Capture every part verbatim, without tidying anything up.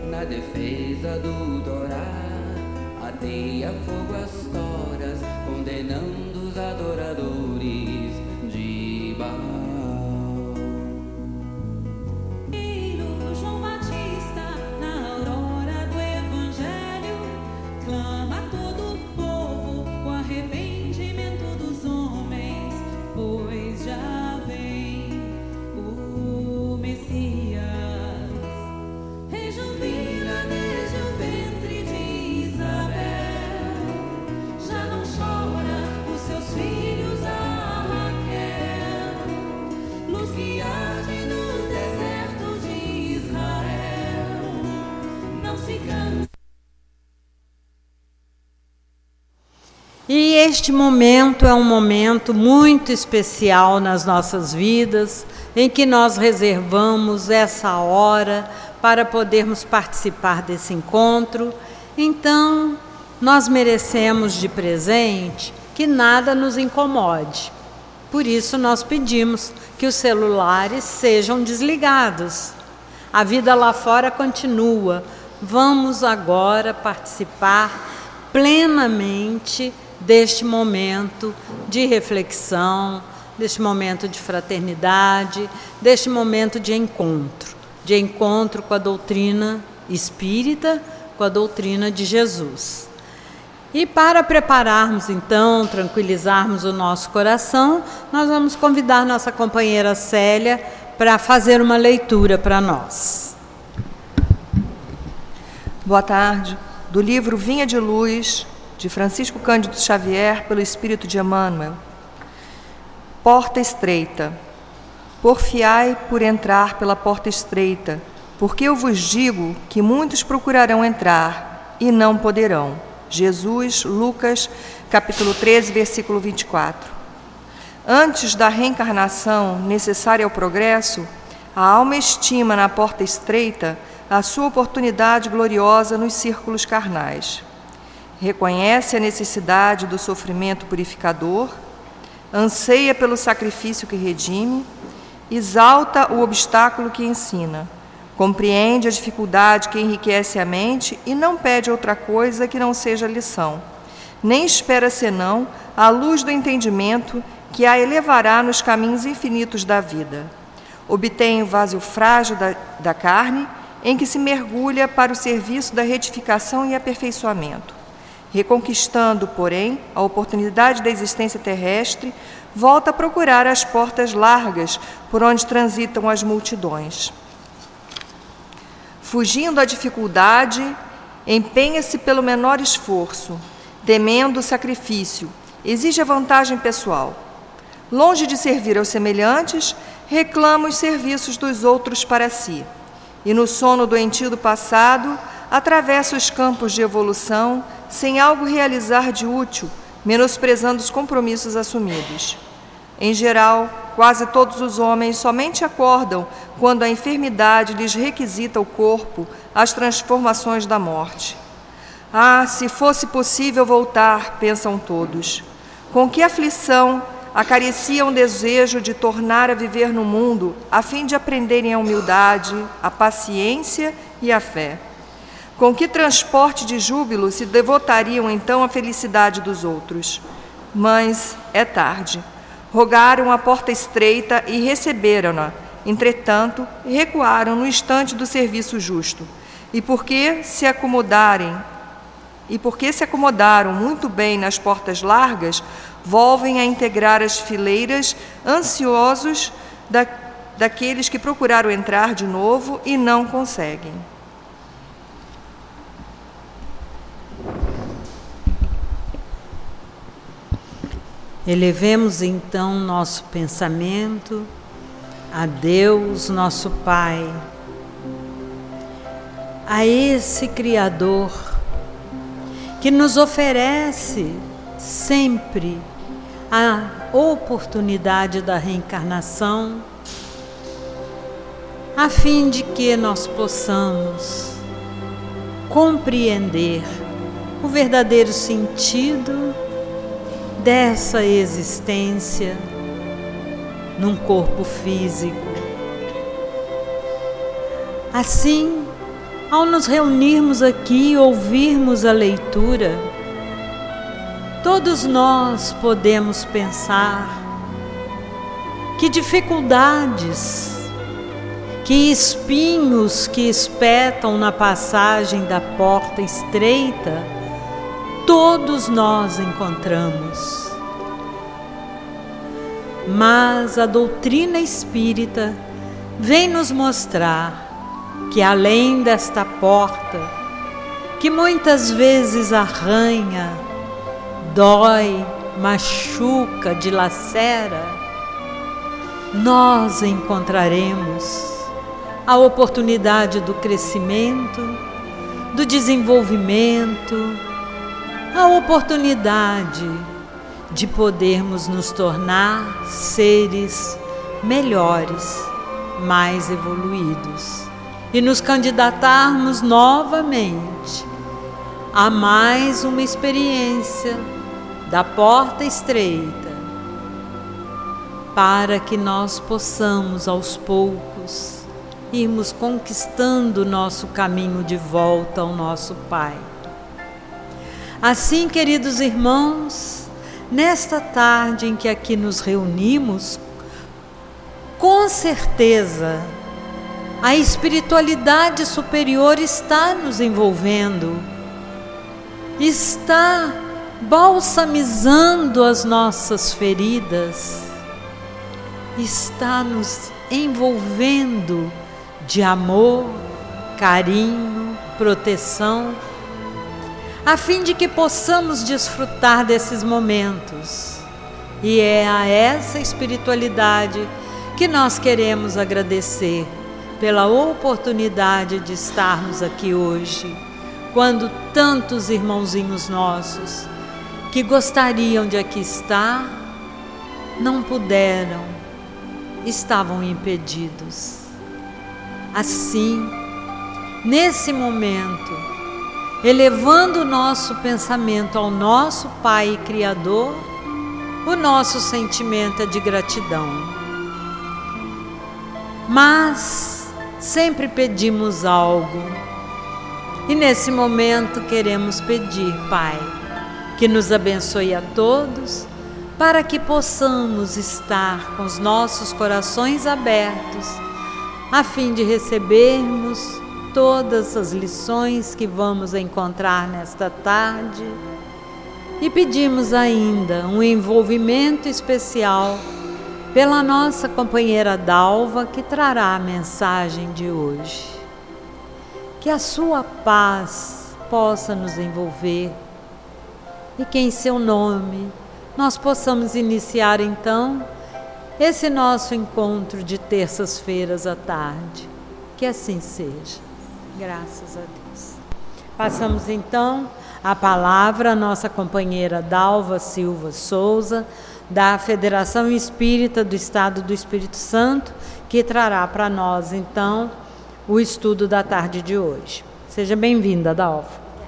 na defesa do Torá. Ateia fogo as toras, condenando os adoradores de Baal. Filho João Batista, na aurora do Evangelho, clama a todo o povo o arrependimento dos homens, pois já vem o Messias. Rejubila desde o ventre de Isabel, já não chora os seus filhos a Raquel, luz que arde nos desertos de Israel, não se cansa. E este momento é um momento muito especial nas nossas vidas, em que nós reservamos essa hora para podermos participar desse encontro. Então, nós merecemos de presente que nada nos incomode. Por isso, nós pedimos que os celulares sejam desligados. A vida lá fora continua. Vamos agora participar plenamente deste momento de reflexão, deste momento de fraternidade, deste momento de encontro, de encontro com a doutrina espírita, com a doutrina de Jesus. E para prepararmos então, tranquilizarmos o nosso coração, nós vamos convidar nossa companheira Célia para fazer uma leitura para nós. Boa tarde. Do livro Vinha de Luz, de Francisco Cândido Xavier, pelo Espírito de Emmanuel. Porta estreita. Porfiai por entrar pela porta estreita, porque eu vos digo que muitos procurarão entrar e não poderão. Jesus, Lucas, capítulo treze, versículo vinte e quatro. Antes da reencarnação necessária ao progresso, a alma estima na porta estreita a sua oportunidade gloriosa nos círculos carnais. Reconhece a necessidade do sofrimento purificador, anseia pelo sacrifício que redime, exalta o obstáculo que ensina, compreende a dificuldade que enriquece a mente e não pede outra coisa que não seja lição, nem espera senão a luz do entendimento que a elevará nos caminhos infinitos da vida. Obtém o vaso frágil da, da carne, em que se mergulha para o serviço da retificação e aperfeiçoamento. Reconquistando, porém, a oportunidade da existência terrestre, volta a procurar as portas largas por onde transitam as multidões. Fugindo à dificuldade, empenha-se pelo menor esforço, temendo o sacrifício, exige a vantagem pessoal. Longe de servir aos semelhantes, reclama os serviços dos outros para si. E no sono doentio do passado, atravessa os campos de evolução, sem algo realizar de útil, menosprezando os compromissos assumidos. Em geral, quase todos os homens somente acordam quando a enfermidade lhes requisita o corpo as transformações da morte. Ah, se fosse possível voltar, pensam todos. Com que aflição acariciam o desejo de tornar a viver no mundo, a fim de aprenderem a humildade, a paciência e a fé. Com que transporte de júbilo se devotariam então à felicidade dos outros? Mas é tarde. Rogaram a porta estreita e receberam-na. Entretanto, recuaram no instante do serviço justo. E porque se acomodarem, e porque se acomodaram muito bem nas portas largas, volvem a integrar as fileiras, ansiosos da, daqueles que procuraram entrar de novo e não conseguem. Elevemos então nosso pensamento a Deus, nosso Pai, a esse Criador que nos oferece sempre a oportunidade da reencarnação, a fim de que nós possamos compreender o verdadeiro sentido dessa existência num corpo físico. Assim, ao nos reunirmos aqui e ouvirmos a leitura, todos nós podemos pensar que dificuldades, que espinhos que espetam na passagem da porta estreita, todos nós encontramos. Mas a doutrina espírita vem nos mostrar que além desta porta, que muitas vezes arranha, dói, machuca, dilacera, nós encontraremos a oportunidade do crescimento, do desenvolvimento, a oportunidade de podermos nos tornar seres melhores, mais evoluídos e nos candidatarmos novamente a mais uma experiência da porta estreita, para que nós possamos aos poucos irmos conquistando o nosso caminho de volta ao nosso Pai. Assim, queridos irmãos, nesta tarde em que aqui nos reunimos, com certeza a espiritualidade superior está nos envolvendo, está balsamizando as nossas feridas, está nos envolvendo de amor, carinho, proteção, a fim de que possamos desfrutar desses momentos. E é a essa espiritualidade que nós queremos agradecer pela oportunidade de estarmos aqui hoje, quando tantos irmãozinhos nossos que gostariam de aqui estar, não puderam, estavam impedidos. Assim, nesse momento, elevando o nosso pensamento ao nosso Pai Criador, o nosso sentimento é de gratidão. Mas sempre pedimos algo, e nesse momento queremos pedir, Pai, que nos abençoe a todos, para que possamos estar com os nossos corações abertos, a fim de recebermos todas as lições que vamos encontrar nesta tarde, e pedimos ainda um envolvimento especial pela nossa companheira Dalva, que trará a mensagem de hoje. Que a sua paz possa nos envolver e que em seu nome nós possamos iniciar então esse nosso encontro de terças-feiras à tarde. Que assim seja. Graças a Deus. Passamos então a palavra à nossa companheira Dalva Silva Souza, da Federação Espírita do Estado do Espírito Santo, que trará para nós, então, o estudo da tarde de hoje. Seja bem-vinda, Dalva.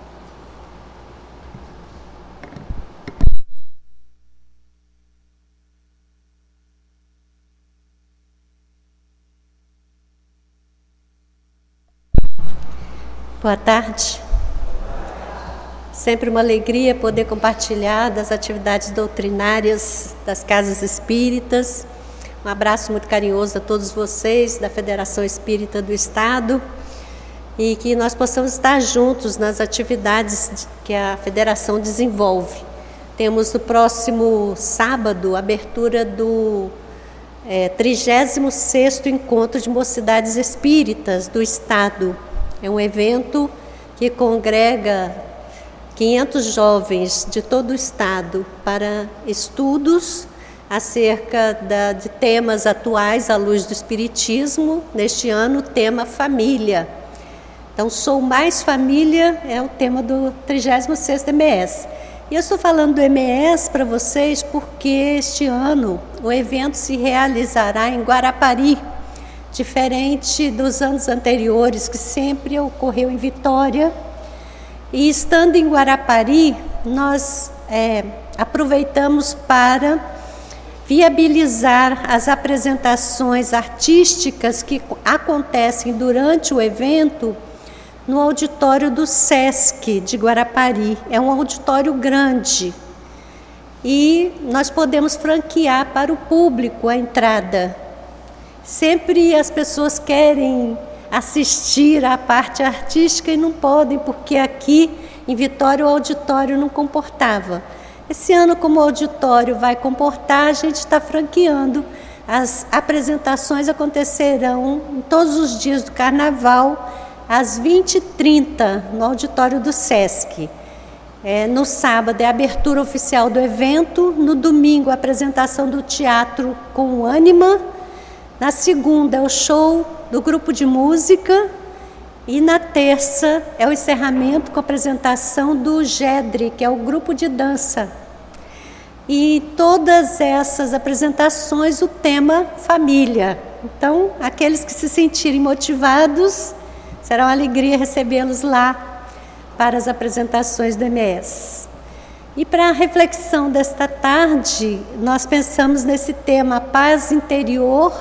Boa tarde. Sempre uma alegria poder compartilhar das atividades doutrinárias das casas espíritas. Um abraço muito carinhoso a todos vocês da Federação Espírita do Estado, e que nós possamos estar juntos nas atividades que a Federação desenvolve. Temos no próximo sábado a abertura do é, trigésimo sexto Encontro de Mocidades Espíritas do Estado. É um evento que congrega quinhentos jovens de todo o estado para estudos acerca da, de temas atuais à luz do Espiritismo. Neste ano, o tema família. Então, Sou Mais Família é o tema do trigésimo sexto M S. E eu estou falando do M S para vocês porque este ano o evento se realizará em Guarapari, diferente dos anos anteriores, que sempre ocorreu em Vitória. E estando em Guarapari, nós é, aproveitamos para viabilizar as apresentações artísticas que acontecem durante o evento no auditório do SESC de Guarapari. É um auditório grande e nós podemos franquear para o público a entrada. Sempre as pessoas querem assistir à parte artística e não podem, porque aqui em Vitória o auditório não comportava. Esse ano, como o auditório vai comportar, a gente está franqueando. As apresentações acontecerão em todos os dias do Carnaval, às vinte e trinta, no auditório do SESC. É, no sábado é a abertura oficial do evento, no domingo a apresentação do teatro com o Ânima, na segunda é o show do grupo de música e na terça é o encerramento com a apresentação do GEDRE, que é o grupo de dança. E todas essas apresentações o tema família. Então, aqueles que se sentirem motivados, será uma alegria recebê-los lá para as apresentações do M S. E para a reflexão desta tarde, nós pensamos nesse tema paz interior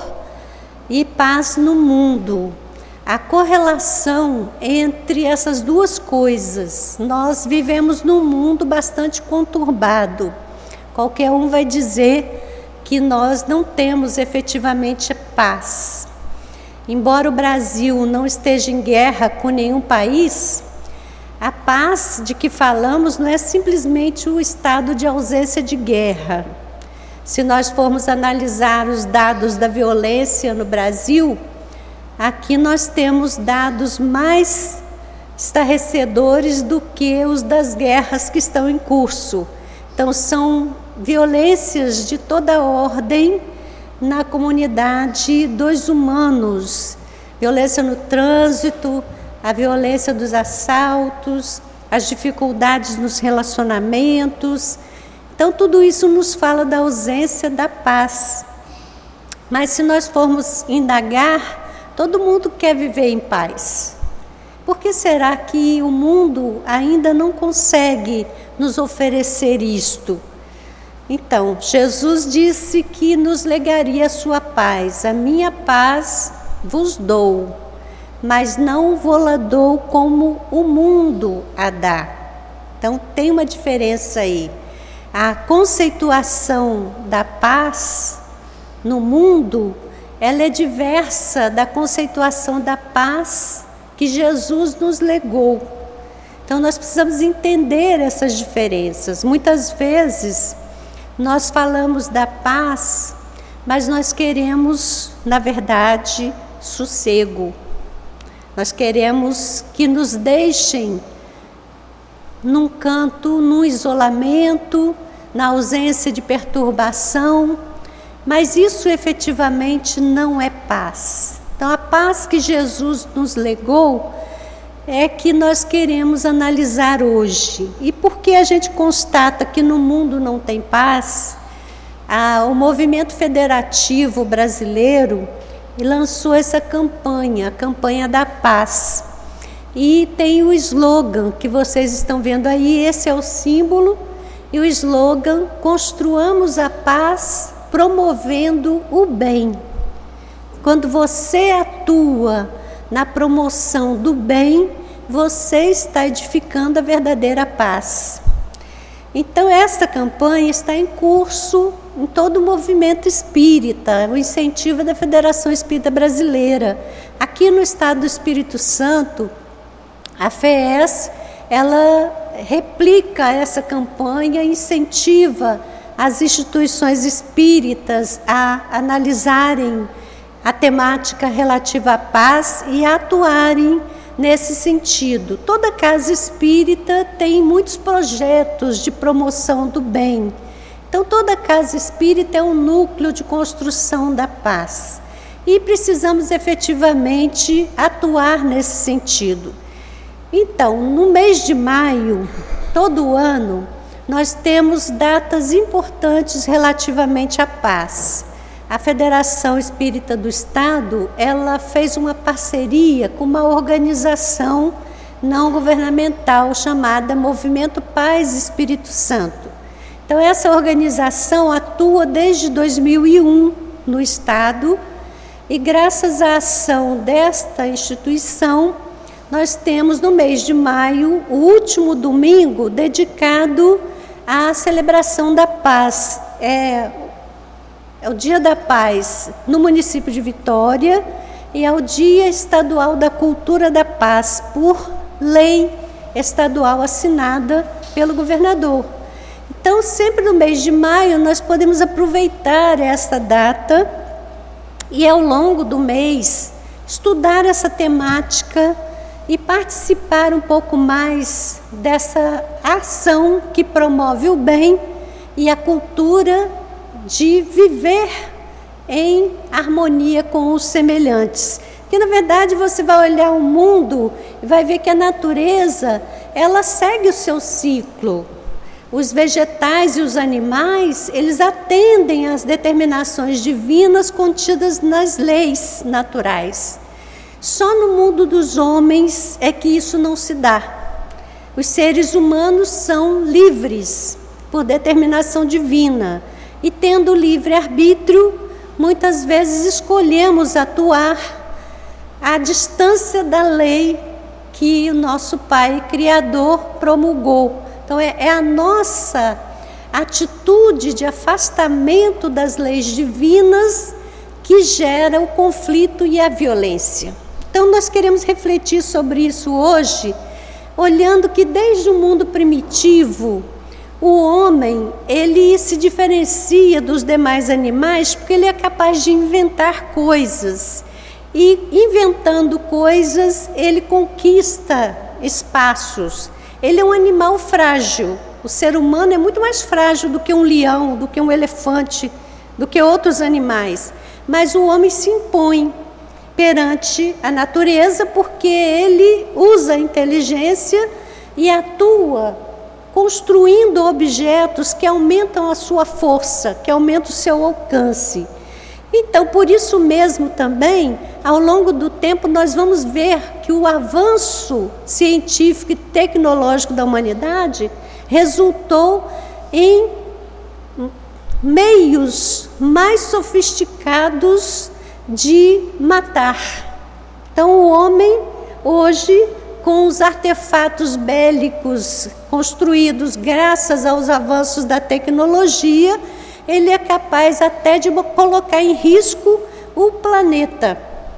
e paz no mundo. A correlação entre essas duas coisas. Nós vivemos num mundo bastante conturbado. Qualquer um vai dizer que nós não temos efetivamente paz. Embora o Brasil não esteja em guerra com nenhum país, a paz de que falamos não é simplesmente o estado de ausência de guerra. Se nós formos analisar os dados da violência no Brasil, aqui nós temos dados mais estarrecedores do que os das guerras que estão em curso. Então, são violências de toda ordem na comunidade dos humanos. Violência no trânsito, a violência dos assaltos, as dificuldades nos relacionamentos. Então, tudo isso nos fala da ausência da paz. Mas se nós formos indagar, todo mundo quer viver em paz. Por que será que o mundo ainda não consegue nos oferecer isto? Então, Jesus disse que nos legaria a sua paz. A minha paz vos dou, mas não vô-la dou como o mundo a dá. Então, tem uma diferença aí. A conceituação da paz no mundo, ela é diversa da conceituação da paz que Jesus nos legou. Então, nós precisamos entender essas diferenças. Muitas vezes, nós falamos da paz, mas nós queremos, na verdade, sossego. Nós queremos que nos deixem num canto, num isolamento, na ausência de perturbação, mas isso efetivamente não é paz. Então, a paz que Jesus nos legou é que nós queremos analisar hoje. E por que a gente constata que no mundo não tem paz? Ah, o movimento federativo brasileiro lançou essa campanha, a campanha da paz. E tem o slogan que vocês estão vendo aí, esse é o símbolo, e o slogan: construamos a paz promovendo o bem. Quando você atua na promoção do bem, você está edificando a verdadeira paz. Então, essa campanha está em curso em todo o movimento espírita, o incentivo da Federação Espírita Brasileira. Aqui no estado do Espírito Santo, a F E E S, ela replica essa campanha, incentiva as instituições espíritas a analisarem a temática relativa à paz e a atuarem nesse sentido. Toda casa espírita tem muitos projetos de promoção do bem. Então, toda casa espírita é um núcleo de construção da paz. E precisamos efetivamente atuar nesse sentido. Então, no mês de maio, todo ano, nós temos datas importantes relativamente à paz. A Federação Espírita do Estado, ela fez uma parceria com uma organização não governamental chamada Movimento Paz Espírito Santo. Então, essa organização atua desde dois mil e um no Estado e, graças à ação desta instituição, nós temos no mês de maio o último domingo dedicado à celebração da paz. É, é o Dia da Paz no município de Vitória e é o Dia Estadual da Cultura da Paz, por lei estadual assinada pelo governador. Então, sempre no mês de maio, nós podemos aproveitar esta data e, ao longo do mês, estudar essa temática e participar um pouco mais dessa ação que promove o bem e a cultura de viver em harmonia com os semelhantes. Que, na verdade, você vai olhar o mundo e vai ver que a natureza, ela segue o seu ciclo. Os vegetais e os animais, eles atendem às determinações divinas contidas nas leis naturais. Só no mundo dos homens é que isso não se dá. Os seres humanos são livres por determinação divina e, tendo livre-arbítrio, muitas vezes escolhemos atuar à distância da lei que o nosso Pai Criador promulgou. Então, é, é a nossa atitude de afastamento das leis divinas que gera o conflito e a violência. Então, nós queremos refletir sobre isso hoje, olhando que desde o mundo primitivo, o homem, ele se diferencia dos demais animais porque ele é capaz de inventar coisas. E, inventando coisas, ele conquista espaços. Ele é um animal frágil. O ser humano é muito mais frágil do que um leão, do que um elefante, do que outros animais. Mas o homem se impõe perante a natureza porque ele usa a inteligência e atua construindo objetos que aumentam a sua força, que aumentam o seu alcance. Então, por isso mesmo também, ao longo do tempo, nós vamos ver que o avanço científico e tecnológico da humanidade resultou em meios mais sofisticados de matar. Então, o homem, hoje, com os artefatos bélicos construídos graças aos avanços da tecnologia, ele é capaz até de colocar em risco o planeta.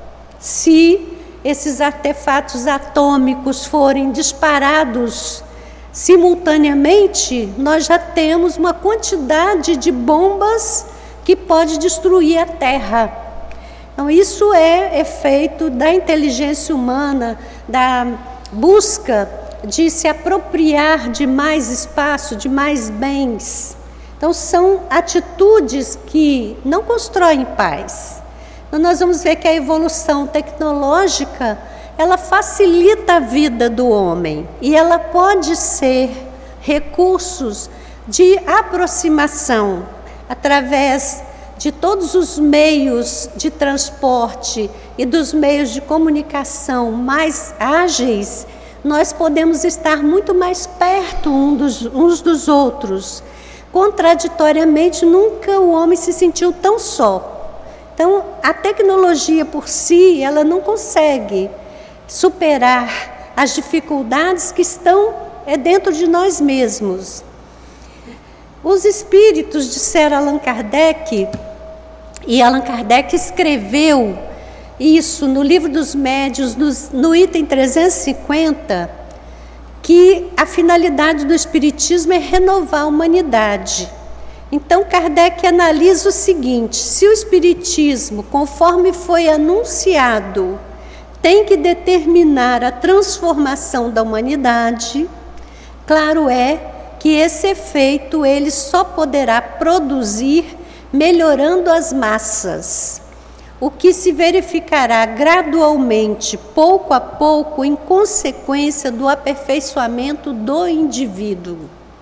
Se esses artefatos atômicos forem disparados simultaneamente, nós já temos uma quantidade de bombas que pode destruir a Terra. Então, isso é efeito da inteligência humana, da busca de se apropriar de mais espaço, de mais bens. Então, são atitudes que não constroem paz. Então, nós vamos ver que a evolução tecnológica, ela facilita a vida do homem e ela pode ser recursos de aproximação através de todos os meios de transporte e dos meios de comunicação mais ágeis. Nós podemos estar muito mais perto um dos, uns dos outros. Contraditoriamente, nunca o homem se sentiu tão só. Então, a tecnologia por si, ela não consegue superar as dificuldades que estão é, dentro de nós mesmos. Os espíritos, disseram Allan Kardec, e Allan Kardec escreveu isso no Livro dos Médiuns, no, no item trezentos e cinquenta, que a finalidade do Espiritismo é renovar a humanidade. Então, Kardec analisa o seguinte: se o Espiritismo, conforme foi anunciado, tem que determinar a transformação da humanidade, claro é que esse efeito ele só poderá produzir melhorando as massas, o que se verificará gradualmente, pouco a pouco, em consequência do aperfeiçoamento do indivíduo.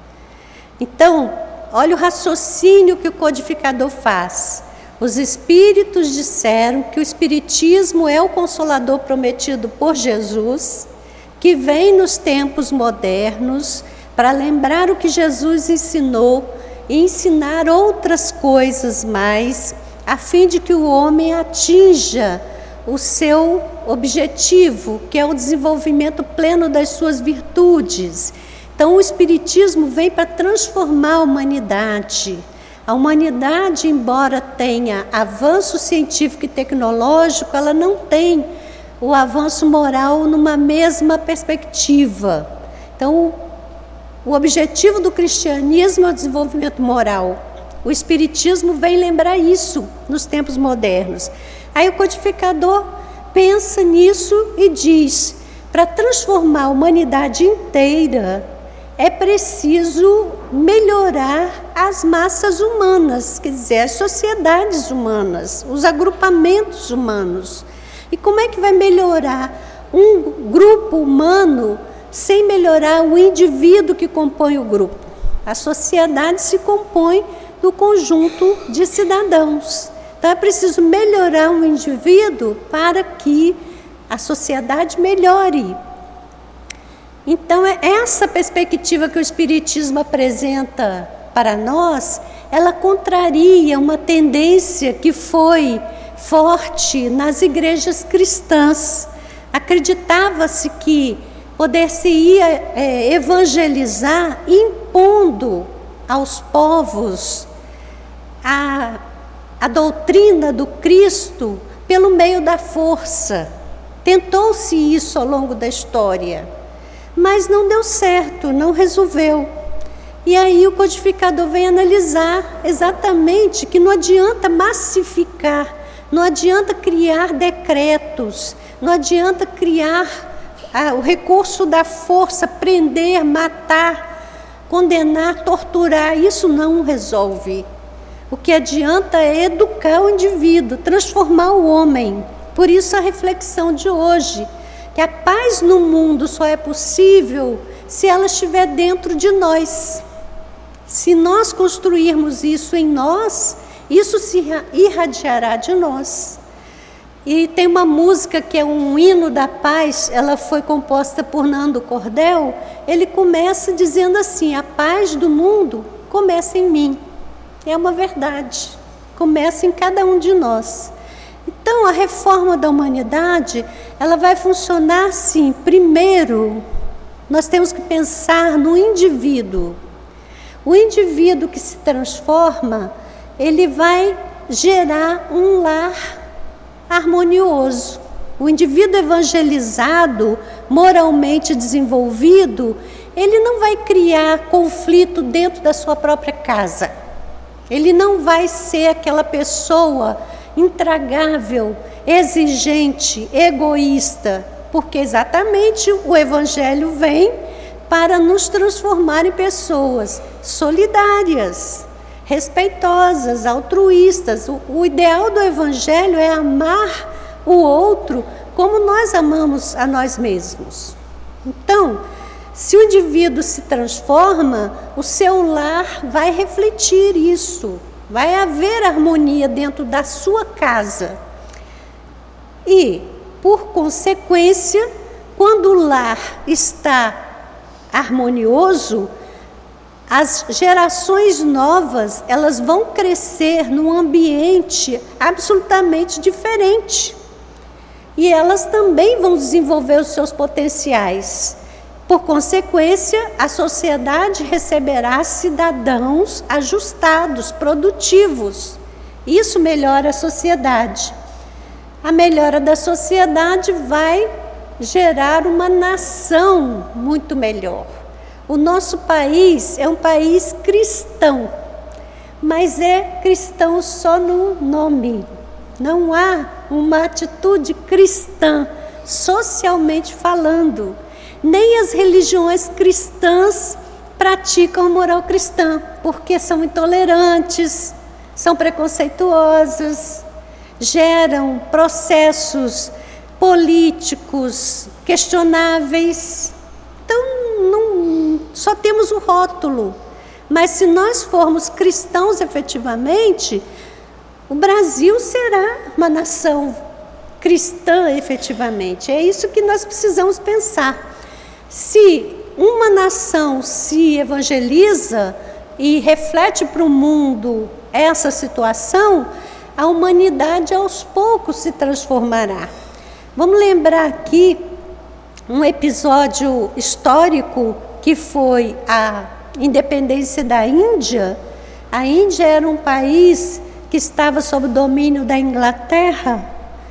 Então, olha o raciocínio que o codificador faz. Os espíritos disseram que o espiritismo é o consolador prometido por Jesus, que vem nos tempos modernos para lembrar o que Jesus ensinou e ensinar outras coisas mais, a fim de que o homem atinja o seu objetivo, que é o desenvolvimento pleno das suas virtudes. Então, o Espiritismo vem para transformar a humanidade. A humanidade, embora tenha avanço científico e tecnológico, ela não tem o avanço moral numa mesma perspectiva. Então, o objetivo do cristianismo é o desenvolvimento moral. O Espiritismo vem lembrar isso nos tempos modernos. Aí o codificador pensa nisso e diz: para transformar a humanidade inteira, é preciso melhorar as massas humanas, quer dizer, as sociedades humanas, os agrupamentos humanos. E como é que vai melhorar um grupo humano sem melhorar o indivíduo que compõe o grupo? A sociedade se compõe do conjunto de cidadãos. Então é preciso melhorar um indivíduo para que a sociedade melhore. Então, é essa perspectiva que o Espiritismo apresenta para nós, ela contraria uma tendência que foi forte nas igrejas cristãs. Acreditava-se que poder-se-ia é, evangelizar impondo aos povos a, a doutrina do Cristo pelo meio da força. Tentou-se isso ao longo da história. Mas não deu certo, não resolveu. E aí o codificador vem analisar exatamente que não adianta massificar, não adianta criar decretos, não adianta criar ah, o recurso da força, prender, matar, condenar, torturar. Isso não resolve. O que adianta é educar o indivíduo, transformar o homem. Por isso a reflexão de hoje, que a paz no mundo só é possível se ela estiver dentro de nós. Se nós construirmos isso em nós, isso se irradiará de nós. E tem uma música que é um hino da paz, ela foi composta por Nando Cordel. Ele começa dizendo assim: a paz do mundo começa em mim. É uma verdade, começa em cada um de nós. Então, a reforma da humanidade, ela vai funcionar assim. Primeiro, nós temos que pensar no indivíduo. O indivíduo que se transforma, ele vai gerar um lar harmonioso. O indivíduo evangelizado, moralmente desenvolvido, ele não vai criar conflito dentro da sua própria casa. Ele não vai ser aquela pessoa intragável, exigente, egoísta, porque exatamente o Evangelho vem para nos transformar em pessoas solidárias, respeitosas, altruístas. O, o ideal do Evangelho é amar o outro como nós amamos a nós mesmos. Então, se o indivíduo se transforma, o seu lar vai refletir isso. Vai haver harmonia dentro da sua casa. E, por consequência, quando o lar está harmonioso, as gerações novas, elas vão crescer num ambiente absolutamente diferente. E elas também vão desenvolver os seus potenciais. Por consequência, a sociedade receberá cidadãos ajustados, produtivos. Isso melhora a sociedade. A melhora da sociedade vai gerar uma nação muito melhor. O nosso país é um país cristão, mas é cristão só no nome. Não há uma atitude cristã, socialmente falando. Nem as religiões cristãs praticam a moral cristã, porque são intolerantes, são preconceituosas, geram processos políticos questionáveis. Então, não, só temos o rótulo. Mas se nós formos cristãos efetivamente, o Brasil será uma nação cristã efetivamente. É isso que nós precisamos pensar. Se uma nação se evangeliza e reflete para o mundo essa situação, a humanidade aos poucos se transformará. Vamos lembrar aqui um episódio histórico que foi a independência da Índia. A Índia era um país que estava sob o domínio da Inglaterra,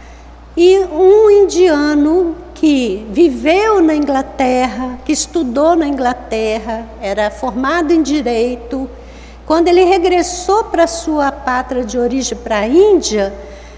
e um indiano que viveu na Inglaterra, que estudou na Inglaterra, era formado em direito, quando ele regressou para sua pátria de origem, para a Índia,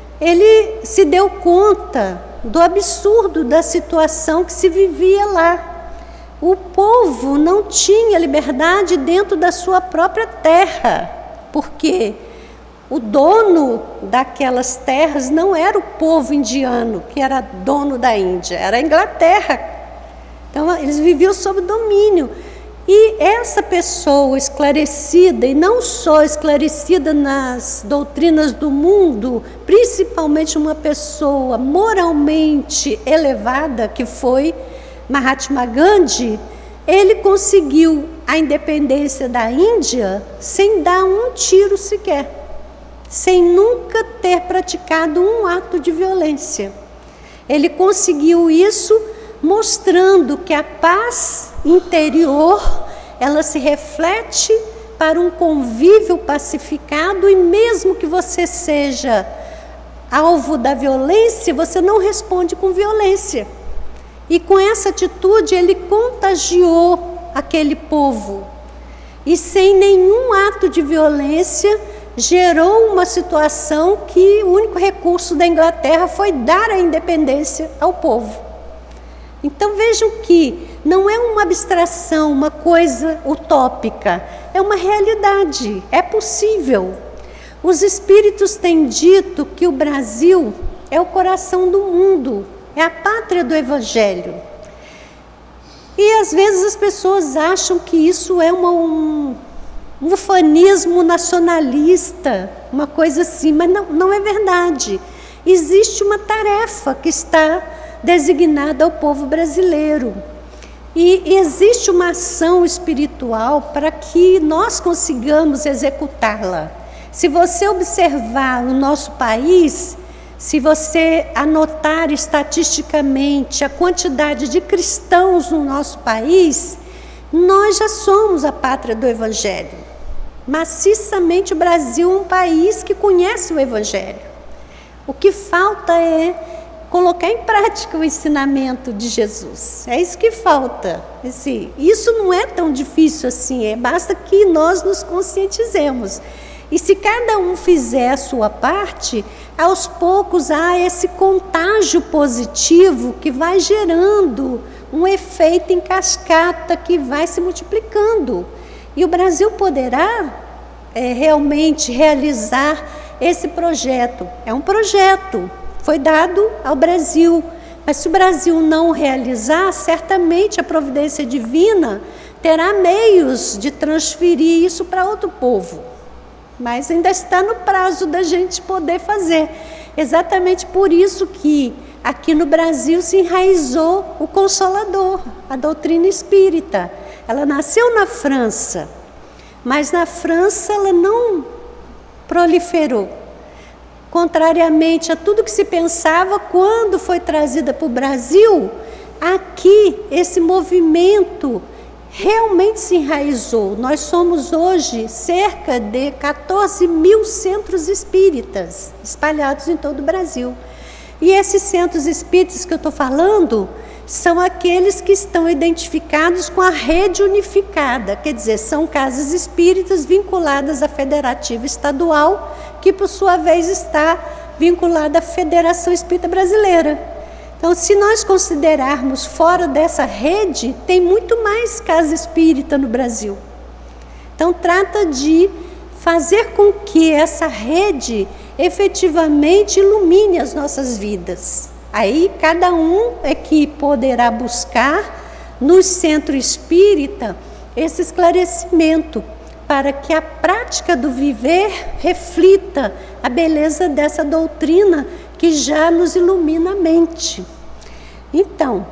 ele se deu conta do absurdo da situação que se vivia lá. O povo não tinha liberdade dentro da sua própria terra, porque o dono daquelas terras não era o povo indiano, que era dono da Índia, era a Inglaterra. Então, eles viviam sob domínio. E essa pessoa esclarecida, e não só esclarecida nas doutrinas do mundo, principalmente uma pessoa moralmente elevada, que foi Mahatma Gandhi, ele conseguiu a independência da Índia sem dar um tiro sequer, sem nunca ter praticado um ato de violência. Ele conseguiu isso mostrando que a paz interior, ela se reflete para um convívio pacificado, e mesmo que você seja alvo da violência, você não responde com violência. E com essa atitude ele contagiou aquele povo. E sem nenhum ato de violência, gerou uma situação que o único recurso da Inglaterra foi dar a independência ao povo. Então vejam que não é uma abstração, uma coisa utópica, é uma realidade, é possível. Os espíritos têm dito que o Brasil é o coração do mundo, é a pátria do Evangelho. E às vezes as pessoas acham que isso é uma, um, um ufanismo nacionalista, uma coisa assim, mas não, não é verdade. Existe uma tarefa que está designada ao povo brasileiro. E existe uma ação espiritual para que nós consigamos executá-la. Se você observar o nosso país, se você anotar estatisticamente a quantidade de cristãos no nosso país, nós já somos a pátria do Evangelho. Maciçamente o Brasil é um país que conhece o Evangelho. O que falta é colocar em prática o ensinamento de Jesus. É isso que falta. Assim, isso não é tão difícil assim, é, basta que nós nos conscientizemos. E se cada um fizer a sua parte, aos poucos há esse contágio positivo que vai gerando um efeito em cascata que vai se multiplicando. E o Brasil poderá é, realmente realizar esse projeto. É um projeto, foi dado ao Brasil. Mas se o Brasil não realizar, certamente a providência divina terá meios de transferir isso para outro povo. Mas ainda está no prazo da gente poder fazer. Exatamente por isso que aqui no Brasil se enraizou o Consolador, a doutrina espírita. Ela nasceu na França, mas na França ela não proliferou. Contrariamente a tudo que se pensava, quando foi trazida para o Brasil, aqui esse movimento realmente se enraizou. Nós somos hoje cerca de quatorze mil centros espíritas espalhados em todo o Brasil. E esses centros espíritas que eu estou falando são aqueles que estão identificados com a rede unificada, quer dizer, são casas espíritas vinculadas à Federativa Estadual, que por sua vez está vinculada à Federação Espírita Brasileira. Então, se nós considerarmos fora dessa rede, tem muito mais casa espírita no Brasil. Então, trata de fazer com que essa rede efetivamente ilumine as nossas vidas. Aí, cada um é que poderá buscar no centro espírita esse esclarecimento, para que a prática do viver reflita a beleza dessa doutrina que já nos ilumina a mente. Então,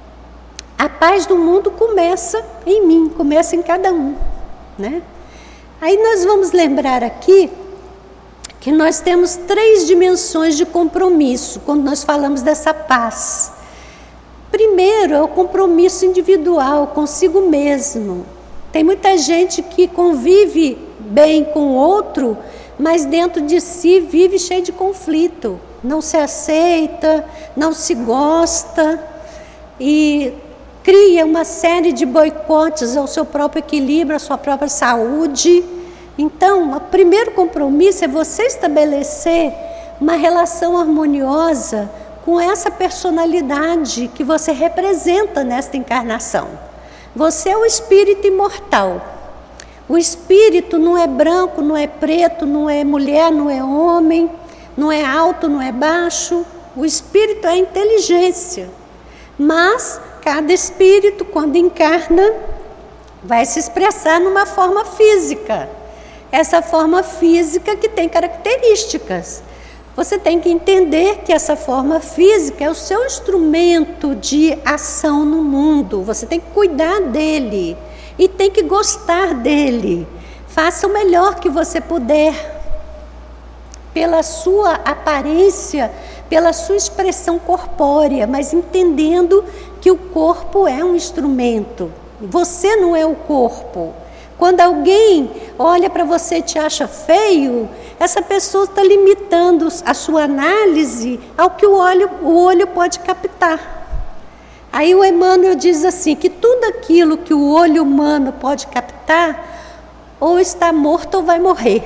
a paz do mundo começa em mim, começa em cada um, né? Aí nós vamos lembrar aqui que nós temos três dimensões de compromisso quando nós falamos dessa paz. Primeiro é o compromisso individual consigo mesmo. Tem muita gente que convive bem com o outro, mas dentro de si vive cheio de conflito. Não se aceita, não se gosta e cria uma série de boicotes ao seu próprio equilíbrio, à sua própria saúde. Então, o primeiro compromisso é você estabelecer uma relação harmoniosa com essa personalidade que você representa nesta encarnação. Você é o espírito imortal. O espírito não é branco, não é preto, não é mulher, não é homem, não é alto, não é baixo. O espírito é a inteligência. Mas cada espírito, quando encarna, vai se expressar numa forma física. Essa forma física que tem características. Você tem que entender que essa forma física é o seu instrumento de ação no mundo. Você tem que cuidar dele e tem que gostar dele. Faça o melhor que você puder, pela sua aparência, pela sua expressão corpórea, mas entendendo que o corpo é um instrumento. Você não é o corpo. Quando alguém olha para você e te acha feio, essa pessoa está limitando a sua análise ao que o olho, o olho pode captar. Aí o Emmanuel diz assim, que tudo aquilo que o olho humano pode captar, ou está morto ou vai morrer.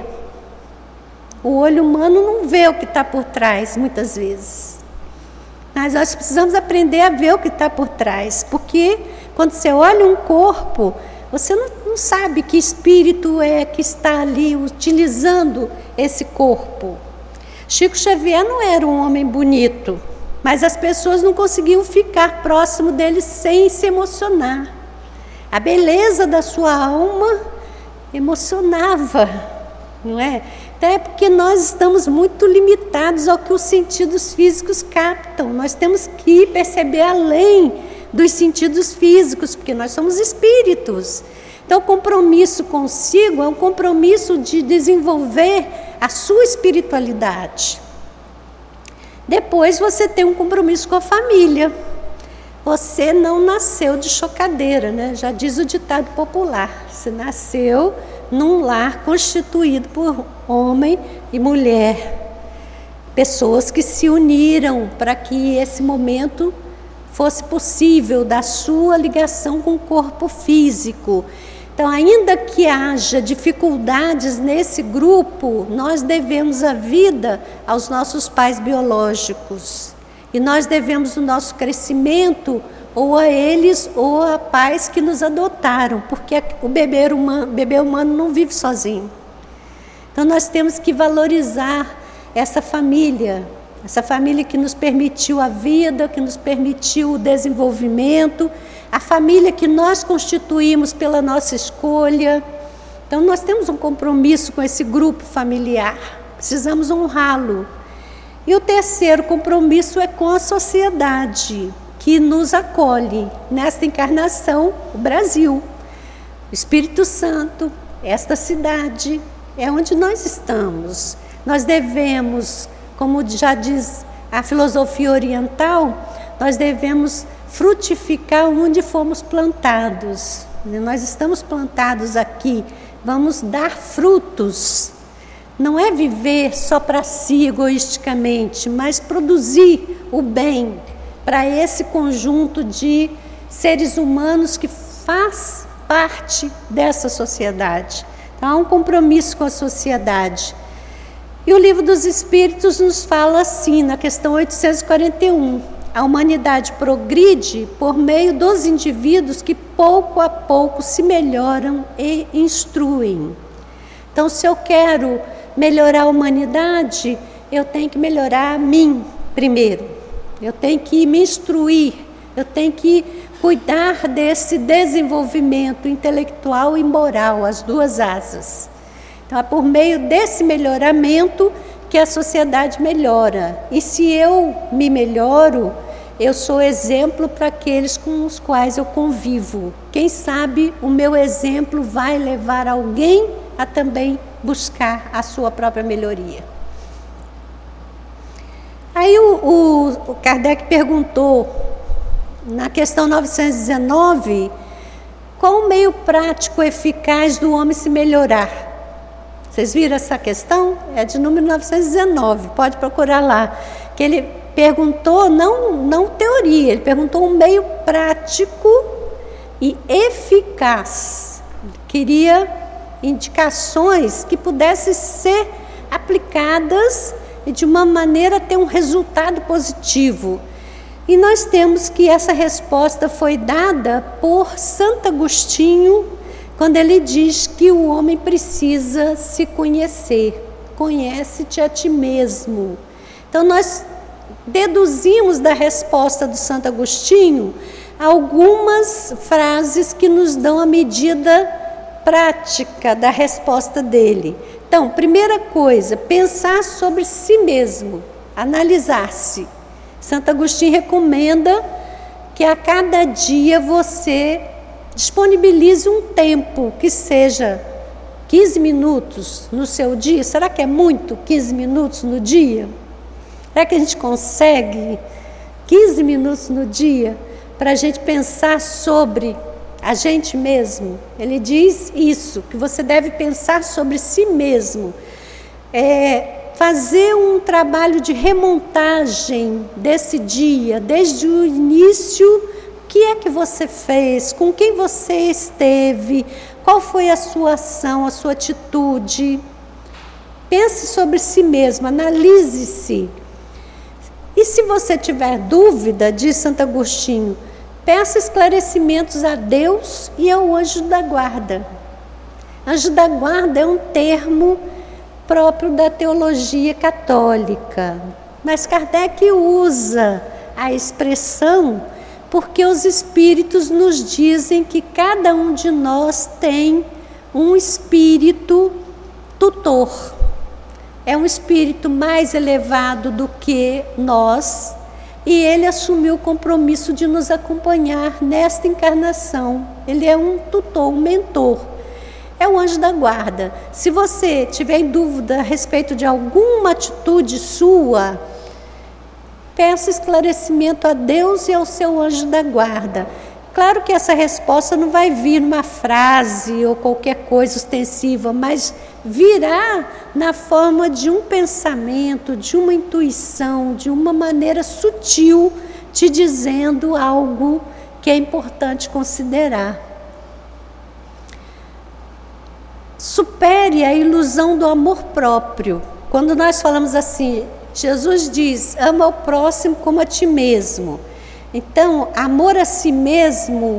O olho humano não vê o que está por trás, muitas vezes. Mas nós precisamos aprender a ver o que está por trás, porque quando você olha um corpo, você não, não sabe que espírito é que está ali utilizando esse corpo. Chico Xavier não era um homem bonito, mas as pessoas não conseguiam ficar próximo dele sem se emocionar. A beleza da sua alma emocionava, não é? Até porque nós estamos muito limitados ao que os sentidos físicos captam. Nós temos que perceber além dos sentidos físicos, porque nós somos espíritos. Então, o compromisso consigo é um compromisso de desenvolver a sua espiritualidade. Depois você tem um compromisso com a família. Você não nasceu de chocadeira, né? Já diz o ditado popular. Você nasceu num lar constituído por homem e mulher. Pessoas que se uniram para que esse momento fosse possível da sua ligação com o corpo físico. Então, ainda que haja dificuldades nesse grupo, nós devemos a vida aos nossos pais biológicos. E nós devemos o nosso crescimento ou a eles ou a pais que nos adotaram, porque o bebê humano, bebê humano não vive sozinho. Então, nós temos que valorizar essa família, essa família que nos permitiu a vida, que nos permitiu o desenvolvimento, a família que nós constituímos pela nossa escolha. Então, nós temos um compromisso com esse grupo familiar, precisamos honrá-lo. E o terceiro compromisso é com a sociedade, que nos acolhe nesta encarnação, o Brasil. O Espírito Santo, esta cidade, é onde nós estamos. Nós devemos, como já diz a filosofia oriental, nós devemos frutificar onde fomos plantados. Nós estamos plantados aqui, vamos dar frutos. Não é viver só para si egoisticamente, mas produzir o bem para esse conjunto de seres humanos que faz parte dessa sociedade. Então, há um compromisso com a sociedade. E o Livro dos Espíritos nos fala assim, na questão oitocentos e quarenta e um, a humanidade progride por meio dos indivíduos que pouco a pouco se melhoram e instruem. Então, se eu quero melhorar a humanidade, eu tenho que melhorar a mim primeiro. Eu tenho que me instruir, eu tenho que cuidar desse desenvolvimento intelectual e moral, as duas asas. Então, é por meio desse melhoramento que a sociedade melhora. E se eu me melhoro, eu sou exemplo para aqueles com os quais eu convivo. Quem sabe o meu exemplo vai levar alguém a também buscar a sua própria melhoria. Aí o, o, o Kardec perguntou, na questão novecentos e dezenove, qual o meio prático eficaz do homem se melhorar? Vocês viram essa questão? É de número novecentos e dezenove, pode procurar lá. Que ele perguntou, não, não teoria, ele perguntou um meio prático e eficaz. Queria indicações que pudessem ser aplicadas e de uma maneira ter um resultado positivo. E nós temos que essa resposta foi dada por Santo Agostinho, quando ele diz que o homem precisa se conhecer. Conhece-te a ti mesmo. Então nós deduzimos da resposta do Santo Agostinho algumas frases que nos dão a medida prática da resposta dele. Então, primeira coisa, pensar sobre si mesmo, analisar-se. Santo Agostinho recomenda que a cada dia você disponibilize um tempo, que seja quinze minutos no seu dia. Será que é muito quinze minutos no dia? Será que a gente consegue quinze minutos no dia para a gente pensar sobre a gente mesmo? Ele diz isso, que você deve pensar sobre si mesmo. É, fazer um trabalho de remontagem desse dia, desde o início, o que é que você fez, com quem você esteve, qual foi a sua ação, a sua atitude. Pense sobre si mesmo, analise-se. E se você tiver dúvida, diz Santo Agostinho, peça esclarecimentos a Deus e ao anjo da guarda. Anjo da guarda é um termo próprio da teologia católica, mas Kardec usa a expressão porque os espíritos nos dizem que cada um de nós tem um espírito tutor. É um espírito mais elevado do que nós, e ele assumiu o compromisso de nos acompanhar nesta encarnação. Ele é um tutor, um mentor. É o anjo da guarda. Se você tiver em dúvida a respeito de alguma atitude sua, peça esclarecimento a Deus e ao seu anjo da guarda. Claro que essa resposta não vai vir numa frase ou qualquer coisa ostensiva, mas virá na forma de um pensamento, de uma intuição, de uma maneira sutil, te dizendo algo que é importante considerar. Supere a ilusão do amor próprio. Quando nós falamos assim, Jesus diz, ama o próximo como a ti mesmo. Então, amor a si mesmo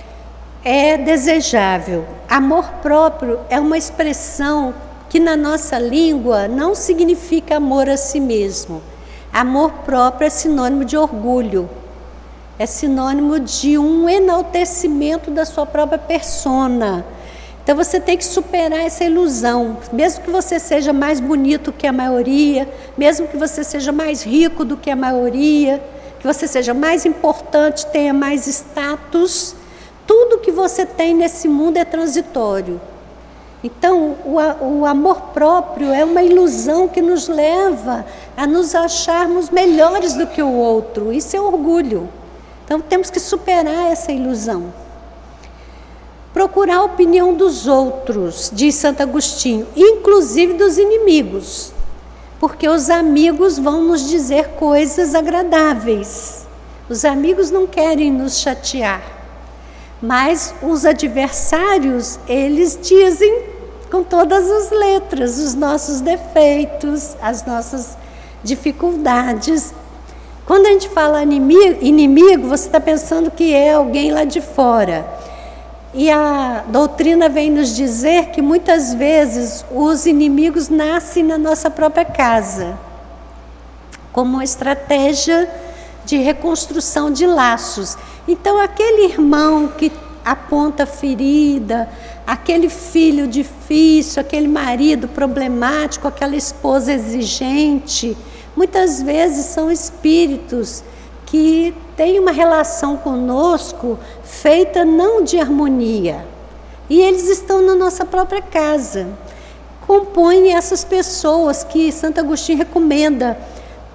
é desejável. Amor próprio é uma expressão que na nossa língua não significa amor a si mesmo. Amor próprio é sinônimo de orgulho. É sinônimo de um enaltecimento da sua própria persona. Então você tem que superar essa ilusão, mesmo que você seja mais bonito que a maioria, mesmo que você seja mais rico do que a maioria, que você seja mais importante, tenha mais status, tudo que você tem nesse mundo é transitório. Então o, o amor próprio é uma ilusão que nos leva a nos acharmos melhores do que o outro, isso é orgulho. Então temos que superar essa ilusão. Procurar a opinião dos outros, diz Santo Agostinho, inclusive dos inimigos, porque os amigos vão nos dizer coisas agradáveis. Os amigos não querem nos chatear, mas os adversários, eles dizem com todas as letras os nossos defeitos, as nossas dificuldades. Quando a gente fala inimigo, inimigo você está pensando que é alguém lá de fora. E a doutrina vem nos dizer que muitas vezes os inimigos nascem na nossa própria casa, como uma estratégia de reconstrução de laços. Então aquele irmão que aponta ferida, aquele filho difícil, aquele marido problemático, aquela esposa exigente, muitas vezes são espíritos que têm uma relação conosco feita não de harmonia. E eles estão na nossa própria casa. Compõem essas pessoas que Santo Agostinho recomenda.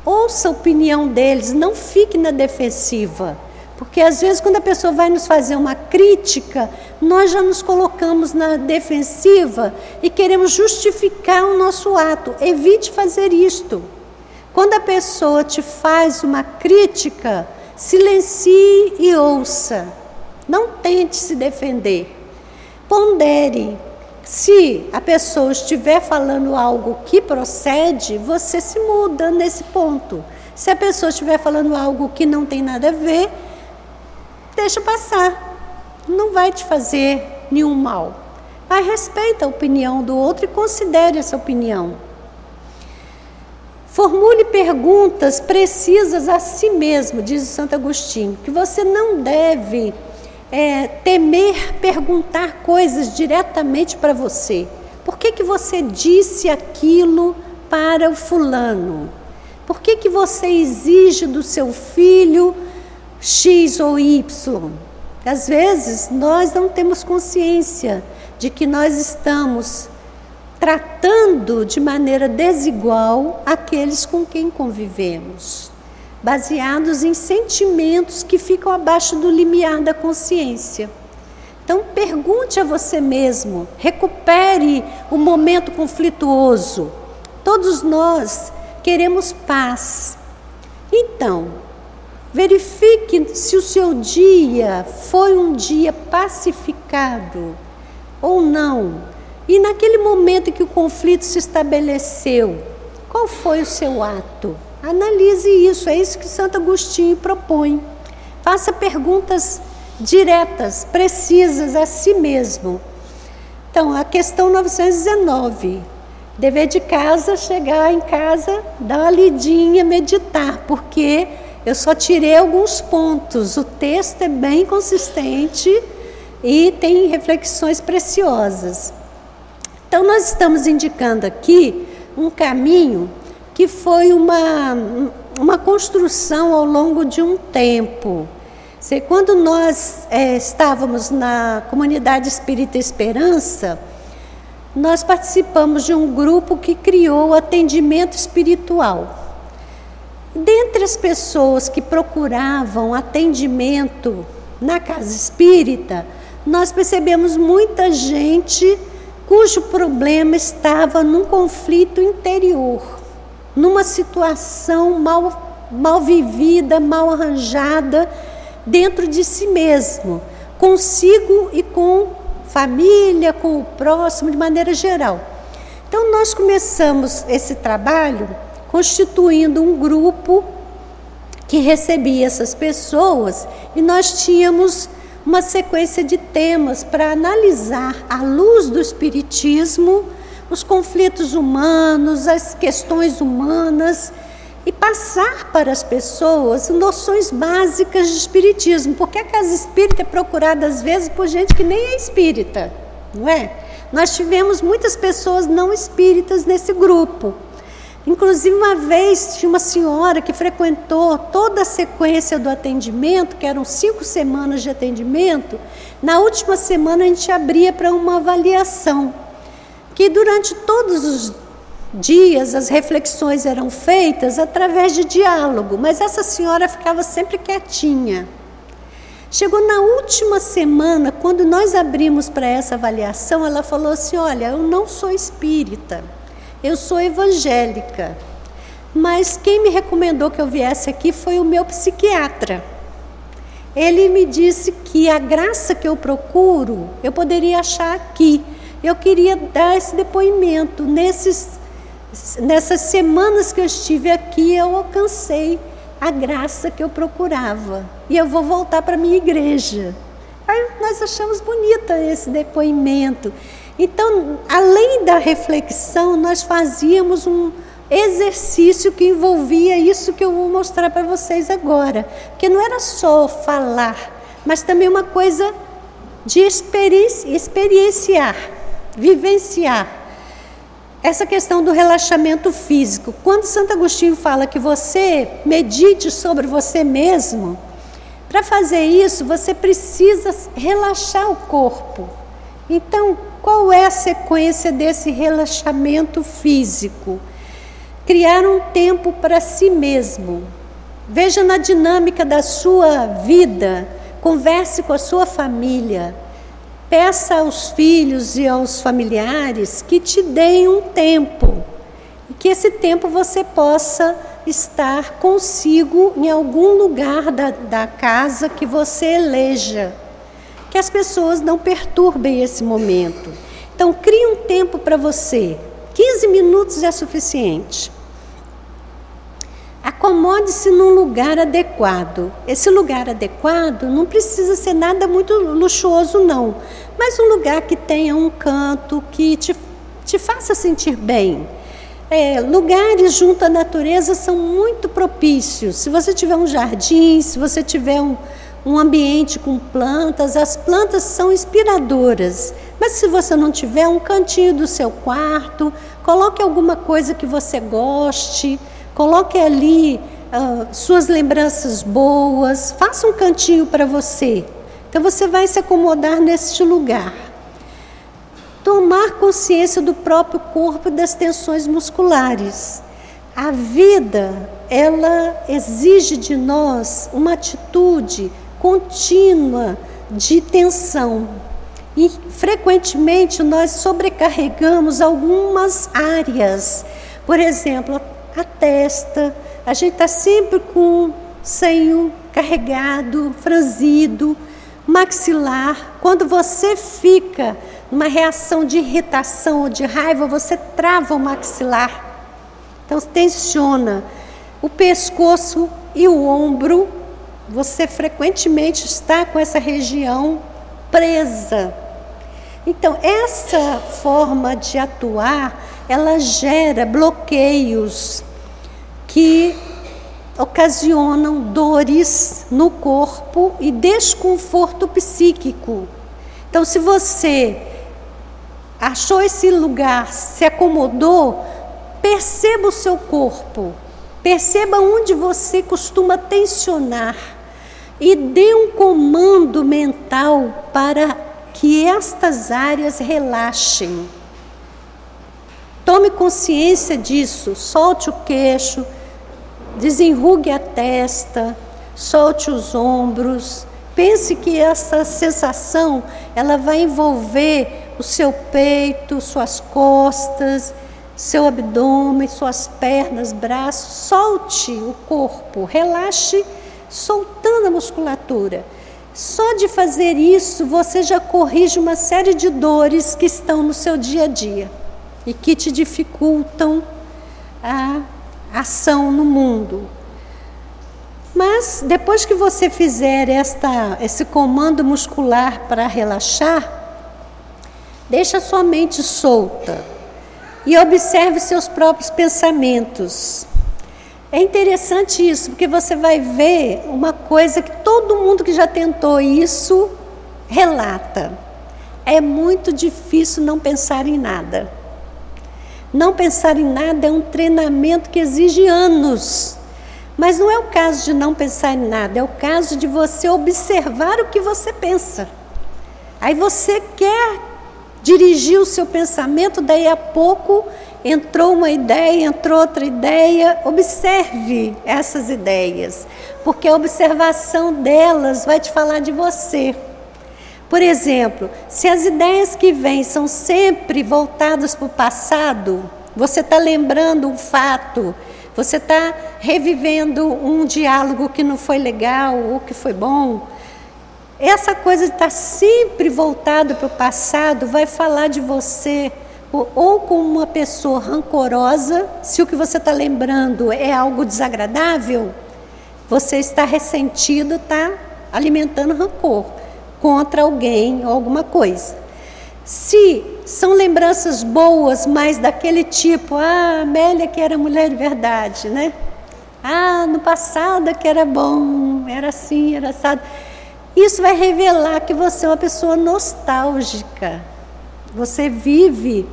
Ouça a opinião deles, não fique na defensiva. Porque às vezes quando a pessoa vai nos fazer uma crítica, nós já nos colocamos na defensiva e queremos justificar o nosso ato. Evite fazer isto. Quando a pessoa te faz uma crítica, silencie e ouça. Não tente se defender. Pondere. Se a pessoa estiver falando algo que procede, você se muda nesse ponto. Se a pessoa estiver falando algo que não tem nada a ver, deixa passar. Não vai te fazer nenhum mal. Mas respeita a opinião do outro e considere essa opinião. Formule perguntas precisas a si mesmo, diz Santo Agostinho, que você não deve é, temer perguntar coisas diretamente para você. Por que que você disse aquilo para o fulano? Por que que você exige do seu filho X ou Y? Às vezes nós não temos consciência de que nós estamos tratando de maneira desigual aqueles com quem convivemos, baseados em sentimentos que ficam abaixo do limiar da consciência. Então pergunte a você mesmo, recupere o momento conflituoso. Todos nós queremos paz. Então, verifique se o seu dia foi um dia pacificado ou não. E naquele momento em que o conflito se estabeleceu, qual foi o seu ato? Analise isso, é isso que Santo Agostinho propõe. Faça perguntas diretas, precisas a si mesmo. Então, a questão novecentos e dezenove. Dever de casa, chegar em casa, dar uma lidinha, meditar, porque eu só tirei alguns pontos. O texto é bem consistente e tem reflexões preciosas. Então, nós estamos indicando aqui um caminho que foi uma, uma construção ao longo de um tempo. Quando nós é, estávamos na Comunidade Espírita Esperança, nós participamos de um grupo que criou o atendimento espiritual. Dentre as pessoas que procuravam atendimento na casa espírita, nós percebemos muita gente cujo problema estava num conflito interior, numa situação mal, mal vivida, mal arranjada dentro de si mesmo, consigo e com família, com o próximo, de maneira geral. Então nós começamos esse trabalho constituindo um grupo que recebia essas pessoas e nós tínhamos uma sequência de temas para analisar, à luz do Espiritismo, os conflitos humanos, as questões humanas e passar para as pessoas noções básicas de Espiritismo, porque a casa espírita é procurada às vezes por gente que nem é espírita, não é? Nós tivemos muitas pessoas não espíritas nesse grupo. Inclusive, uma vez, tinha uma senhora que frequentou toda a sequência do atendimento, que eram cinco semanas de atendimento. Na última semana, a gente abria para uma avaliação, que durante todos os dias as reflexões eram feitas através de diálogo, mas essa senhora ficava sempre quietinha. Chegou na última semana, quando nós abrimos para essa avaliação, ela falou assim: olha, eu não sou espírita, eu sou evangélica, mas quem me recomendou que eu viesse aqui foi o meu psiquiatra. Ele me disse que a graça que eu procuro, eu poderia achar aqui. Eu queria dar esse depoimento. Nesses, nessas semanas que eu estive aqui, eu alcancei a graça que eu procurava. E eu vou voltar para a minha igreja. Aí nós achamos bonita esse depoimento. Então, além da reflexão, nós fazíamos um exercício que envolvia isso que eu vou mostrar para vocês agora. Porque não era só falar, mas também uma coisa de experiência, experienciar, vivenciar. Essa questão do relaxamento físico. Quando Santo Agostinho fala que você medite sobre você mesmo, para fazer isso, você precisa relaxar o corpo. Então, qual é a sequência desse relaxamento físico? criar um tempo para si mesmo. Veja na dinâmica da sua vida, converse com a sua família, peça aos filhos e aos familiares que te deem um tempo, e que esse tempo você possa estar consigo em algum lugar da, da casa que você eleja, que as pessoas não perturbem esse momento. Então, crie um tempo para você, quinze minutos é suficiente. Acomode-se num lugar adequado. Esse lugar adequado não precisa ser nada muito luxuoso, não, mas um lugar que tenha um canto que te, te faça sentir bem. É, lugares junto à natureza são muito propícios. Se você tiver um jardim, se você tiver um, um ambiente com plantas, as plantas são inspiradoras. Mas se você não tiver, um cantinho do seu quarto, coloque alguma coisa que você goste, coloque ali uh, suas lembranças boas, faça um cantinho para você. Então você vai se acomodar neste lugar. Tomar consciência do próprio corpo e das tensões musculares. A vida, ela exige de nós uma atitude contínua de tensão. E frequentemente nós sobrecarregamos algumas áreas. Por exemplo, a testa, a gente está sempre com o seio carregado, franzido, maxilar. Quando você fica numa reação de irritação ou de raiva, você trava o maxilar. Então, tensiona o pescoço e o ombro. Você frequentemente está com essa região presa. Então, essa forma de atuar, ela gera bloqueios que ocasionam dores no corpo e desconforto psíquico. Então, se você achou esse lugar, se acomodou, perceba o seu corpo, perceba onde você costuma tensionar e dê um comando mental para que estas áreas relaxem. Tome consciência disso, solte o queixo, desenrugue a testa, solte os ombros. Pense que essa sensação, ela vai envolver o seu peito, suas costas, seu abdômen, suas pernas, braços. Solte o corpo, relaxe, soltando a musculatura. Só de fazer isso, você já corrige uma série de dores que estão no seu dia a dia e que te dificultam a ação no mundo. Mas depois que você fizer esta, esse comando muscular para relaxar, deixa a sua mente solta e observe seus próprios pensamentos. É interessante isso, porque você vai ver uma coisa que todo mundo que já tentou isso relata. É muito difícil não pensar em nada. Não pensar em nada é um treinamento que exige anos. Mas não é o caso de não pensar em nada, é o caso de você observar o que você pensa. Aí você quer dirigir o seu pensamento, daí a pouco entrou uma ideia, entrou outra ideia. Observe essas ideias, porque a observação delas vai te falar de você. Por exemplo, se as ideias que vêm são sempre voltadas para o passado, você está lembrando um fato, você está revivendo um diálogo que não foi legal ou que foi bom, essa coisa de estar sempre voltado para o passado vai falar de você ou como uma pessoa rancorosa. Se o que você está lembrando é algo desagradável, você está ressentido, está alimentando rancor contra alguém ou alguma coisa. Se são lembranças boas, mas daquele tipo, ah, Amélia que era mulher de verdade, né? Ah, no passado que era bom, era assim, era assado. Isso vai revelar que você é uma pessoa nostálgica. Você vive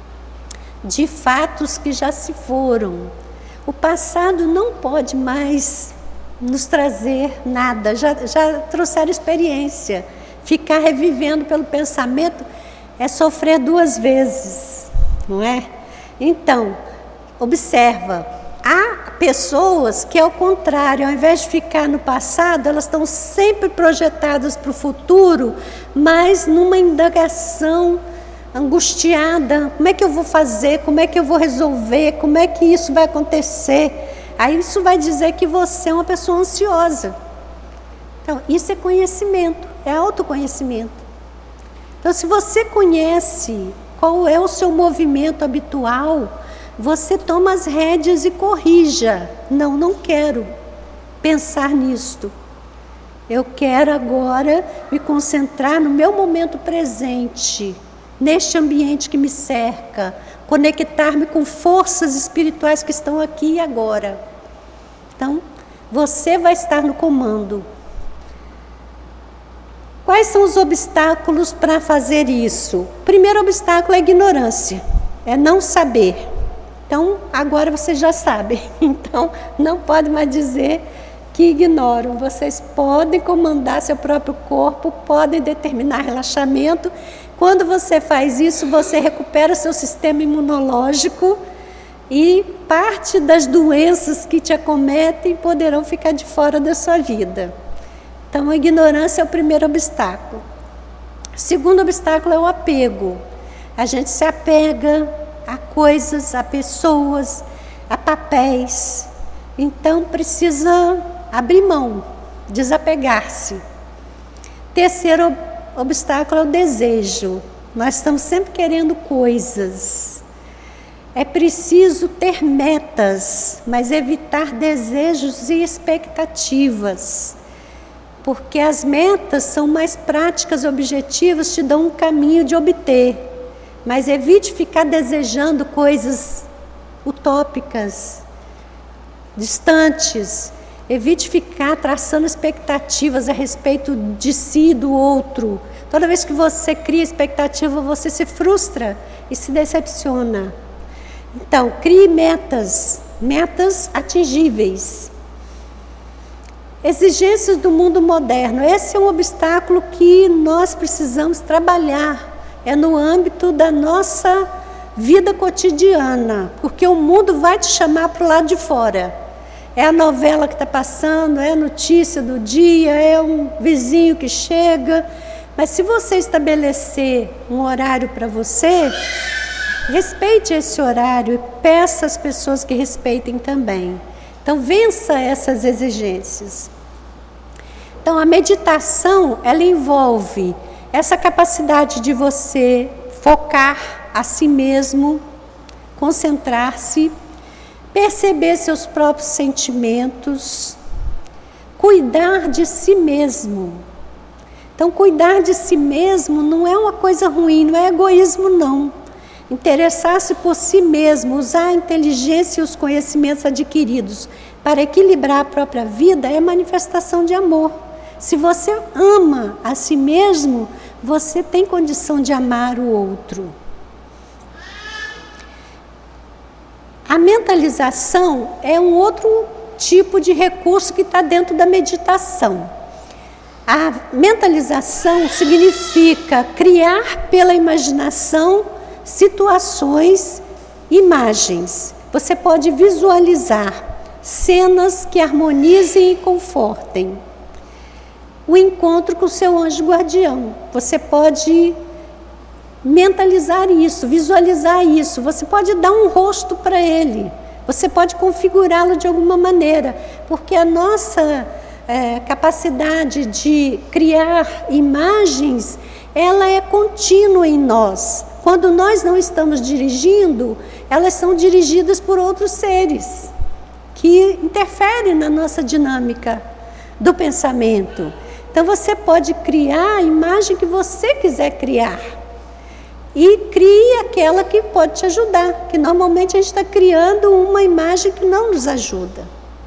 de fatos que já se foram. O passado não pode mais nos trazer nada, já, já trouxeram experiência. Ficar revivendo pelo pensamento é sofrer duas vezes, não é? Então, observa, há pessoas que, ao contrário, ao invés de ficar no passado, elas estão sempre projetadas para o futuro, mas numa indagação angustiada. Como é que eu vou fazer? Como é que eu vou resolver? Como é que isso vai acontecer? Aí isso vai dizer que você é uma pessoa ansiosa. Então, isso é conhecimento, é autoconhecimento. Então, se você conhece qual é o seu movimento habitual, você toma as rédeas e corrija. Não, não quero pensar nisto. Eu quero agora me concentrar no meu momento presente, neste ambiente que me cerca, conectar-me com forças espirituais que estão aqui e agora. Então, você vai estar no comando. Quais são os obstáculos para fazer isso? O primeiro obstáculo é a ignorância, é não saber. Então, agora vocês já sabem. Então, não pode mais dizer que ignoram. Vocês podem comandar seu próprio corpo, podem determinar relaxamento. Quando você faz isso, você recupera seu sistema imunológico e parte das doenças que te acometem poderão ficar de fora da sua vida. Então, a ignorância é o primeiro obstáculo. O segundo obstáculo é o apego. A gente se apega a coisas, a pessoas, a papéis. Então, precisa abrir mão, desapegar-se. Terceiro obstáculo é o desejo. Nós estamos sempre querendo coisas. É preciso ter metas, mas evitar desejos e expectativas. Porque as metas são mais práticas e objetivas, te dão um caminho de obter. Mas evite ficar desejando coisas utópicas, distantes. Evite ficar traçando expectativas a respeito de si e do outro. Toda vez que você cria expectativa, você se frustra e se decepciona. Então, crie metas, metas atingíveis. Exigências do mundo moderno. Esse é um obstáculo que nós precisamos trabalhar. É no âmbito da nossa vida cotidiana, porque o mundo vai te chamar para o lado de fora. É a novela que está passando, é a notícia do dia, é um vizinho que chega. Mas se você estabelecer um horário para você, respeite esse horário e peça às pessoas que respeitem também. Então, vença essas exigências. Então, a meditação, ela envolve essa capacidade de você focar a si mesmo, concentrar-se, perceber seus próprios sentimentos, cuidar de si mesmo. Então, cuidar de si mesmo não é uma coisa ruim, não é egoísmo, não. Interessar-se por si mesmo, usar a inteligência e os conhecimentos adquiridos para equilibrar a própria vida é manifestação de amor. Se você ama a si mesmo, você tem condição de amar o outro. A mentalização é um outro tipo de recurso que está dentro da meditação. A mentalização significa criar pela imaginação situações, imagens. Você pode visualizar cenas que harmonizem e confortem. O encontro com o seu anjo guardião. Você pode mentalizar isso, visualizar isso. Você pode dar um rosto para ele. Você pode configurá-lo de alguma maneira. Porque a nossa é, capacidade de criar imagens, ela é contínua em nós. Quando nós não estamos dirigindo, elas são dirigidas por outros seres que interferem na nossa dinâmica do pensamento. Então, você pode criar a imagem que você quiser criar e crie aquela que pode te ajudar, que normalmente a gente está criando uma imagem que não nos ajuda.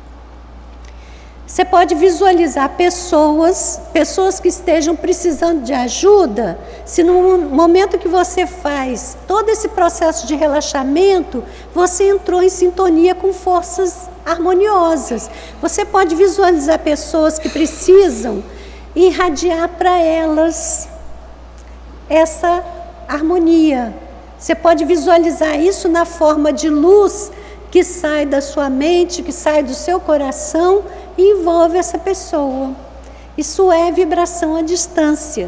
Você pode visualizar pessoas, pessoas que estejam precisando de ajuda. Se no momento que você faz todo esse processo de relaxamento, você entrou em sintonia com forças harmoniosas. Você pode visualizar pessoas que precisam e irradiar para elas essa harmonia. Você pode visualizar isso na forma de luz que sai da sua mente, que sai do seu coração e envolve essa pessoa. Isso é vibração à distância.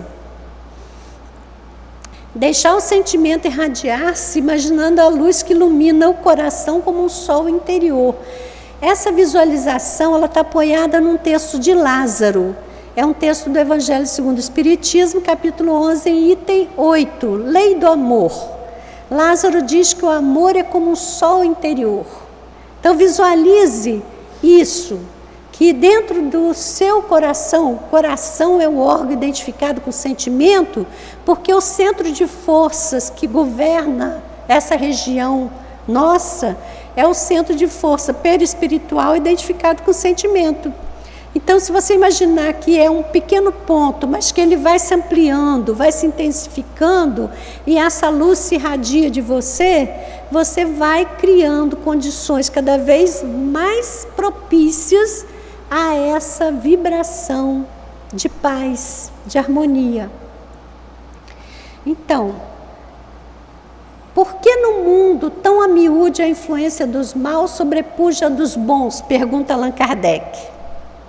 Deixar o sentimento irradiar-se, imaginando a luz que ilumina o coração como um sol interior. Essa visualização ela está apoiada num texto de Lázaro. É um texto do Evangelho segundo o Espiritismo, capítulo onze, item oito, Lei do Amor. Lázaro diz que o amor é como um sol interior. Então visualize isso, que dentro do seu coração, o coração é o órgão identificado com o sentimento, porque o centro de forças que governa essa região nossa é o centro de força perispiritual identificado com o sentimento. Então, se você imaginar que é um pequeno ponto, mas que ele vai se ampliando, vai se intensificando, e essa luz se irradia de você, você vai criando condições cada vez mais propícias a essa vibração de paz, de harmonia. Então, por que no mundo tão a miúde a influência dos maus sobrepuja a dos bons? Pergunta Allan Kardec.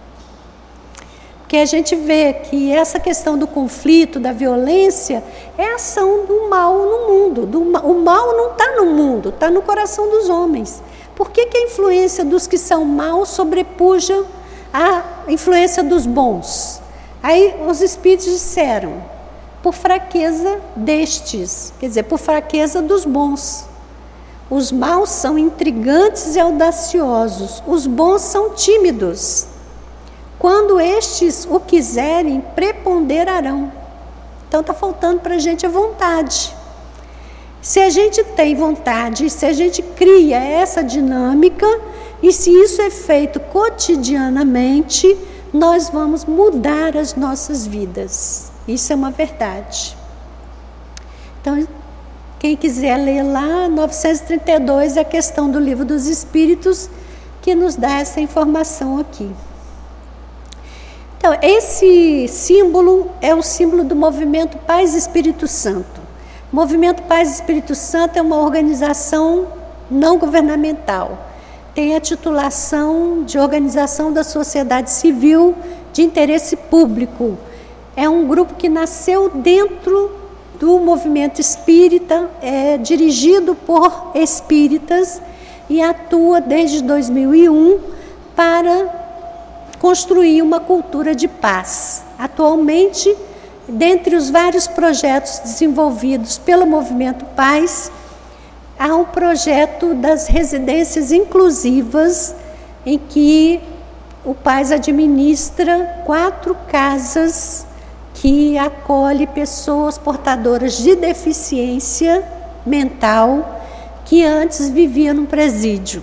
Porque a gente vê que essa questão do conflito, da violência, é a ação do mal no mundo. Do, o mal não está no mundo, está no coração dos homens. Por que, que a influência dos que são maus sobrepuja a influência dos bons? Aí os espíritos disseram, por fraqueza destes, quer dizer, por fraqueza dos bons. Os maus são intrigantes e audaciosos, os bons são tímidos. Quando estes o quiserem, preponderarão. Então está faltando para a gente a vontade. Se a gente tem vontade, se a gente cria essa dinâmica, e se isso é feito cotidianamente, nós vamos mudar as nossas vidas. Isso é uma verdade. Então, quem quiser ler lá, novecentos e trinta e dois, é a questão do Livro dos Espíritos, que nos dá essa informação aqui. Então, esse símbolo é o símbolo do movimento Paz e Espírito Santo. O movimento Paz e Espírito Santo é uma organização não governamental. Tem a titulação de organização da sociedade civil de interesse público. É um grupo que nasceu dentro do movimento espírita, é dirigido por espíritas e atua desde dois mil e um para construir uma cultura de paz. Atualmente, dentre os vários projetos desenvolvidos pelo Movimento Paz, há um projeto das residências inclusivas, em que o Paz administra quatro casas que acolhe pessoas portadoras de deficiência mental que antes viviam num presídio,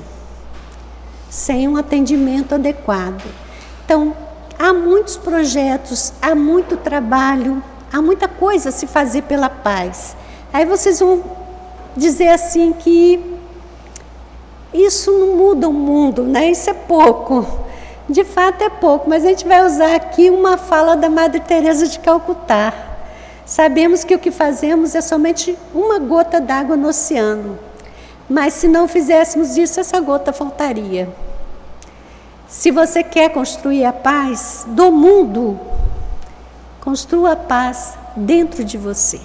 sem um atendimento adequado. Então, há muitos projetos, há muito trabalho, há muita coisa a se fazer pela paz. Aí vocês vão dizer assim que isso não muda o mundo, né? Isso é pouco. De fato é pouco, mas a gente vai usar aqui uma fala da Madre Teresa de Calcutá. Sabemos que o que fazemos é somente uma gota d'água no oceano, mas se não fizéssemos isso, essa gota faltaria. Se você quer construir a paz do mundo, construa a paz dentro de você.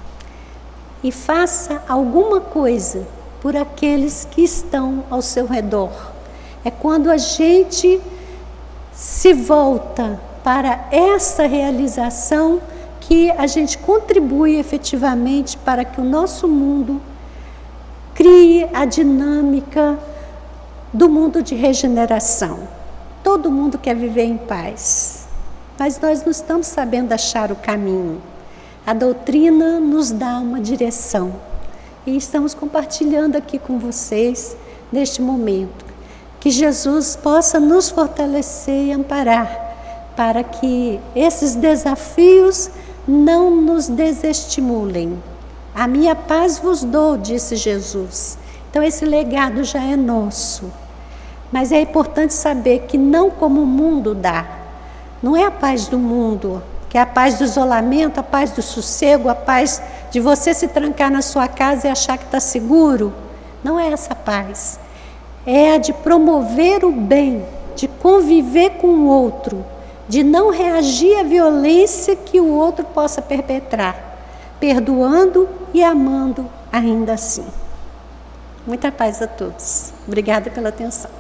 E faça alguma coisa por aqueles que estão ao seu redor. É quando a gente se volta para essa realização que a gente contribui efetivamente para que o nosso mundo crie a dinâmica do mundo de regeneração. Todo mundo quer viver em paz, mas nós não estamos sabendo achar o caminho. A doutrina nos dá uma direção e estamos compartilhando aqui com vocês neste momento. Que Jesus possa nos fortalecer e amparar para que esses desafios não nos desestimulem. A minha paz vos dou, disse Jesus. Então esse legado já é nosso. Mas é importante saber que não como o mundo dá. Não é a paz do mundo, que é a paz do isolamento, a paz do sossego, a paz de você se trancar na sua casa e achar que está seguro. Não é essa paz. é a de promover o bem, de conviver com o outro, de não reagir à violência que o outro possa perpetrar, perdoando e amando ainda assim. Muita paz a todos. Obrigada pela atenção.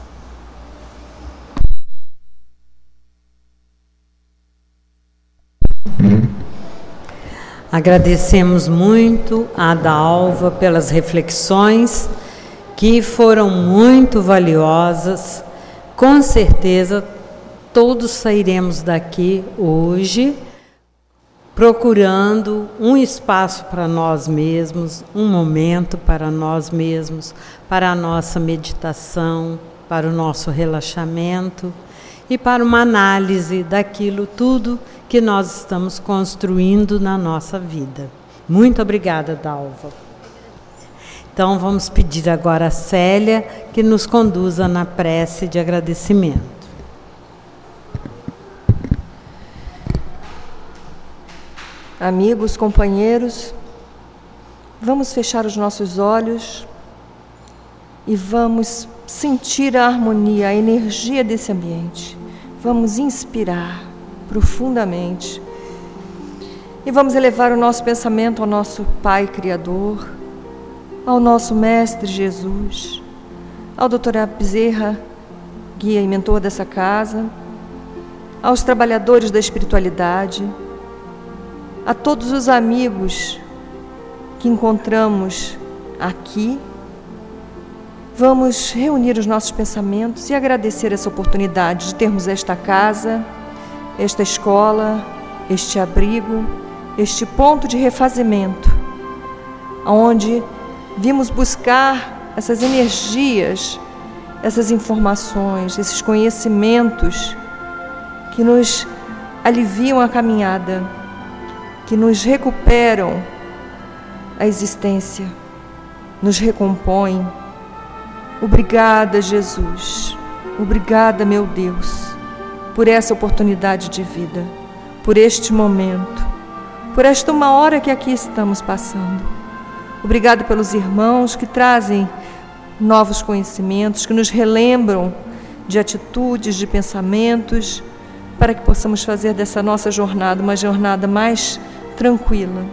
Agradecemos muito a Dalva pelas reflexões que foram muito valiosas. Com certeza todos sairemos daqui hoje procurando um espaço para nós mesmos, um momento para nós mesmos, para a nossa meditação, para o nosso relaxamento e para uma análise daquilo tudo que nós estamos construindo na nossa vida. Muito obrigada, Dalva. Então, vamos pedir agora a Célia que nos conduza na prece de agradecimento. Amigos, companheiros, vamos fechar os nossos olhos e vamos sentir a harmonia, a energia desse ambiente. Vamos inspirar profundamente e vamos elevar o nosso pensamento ao nosso Pai Criador, ao nosso Mestre Jesus, ao doutor Bezerra, guia e mentor dessa casa, aos trabalhadores da espiritualidade, a todos os amigos que encontramos aqui. Vamos reunir os nossos pensamentos e agradecer essa oportunidade de termos esta casa, esta escola, este abrigo, este ponto de refazimento, onde vimos buscar essas energias, essas informações, esses conhecimentos que nos aliviam a caminhada, que nos recuperam a existência, nos recompõem. Obrigada, Jesus. Obrigada, meu Deus, por essa oportunidade de vida, por este momento, por esta uma hora que aqui estamos passando. Obrigada pelos irmãos que trazem novos conhecimentos, que nos relembram de atitudes, de pensamentos, para que possamos fazer dessa nossa jornada uma jornada mais tranquila.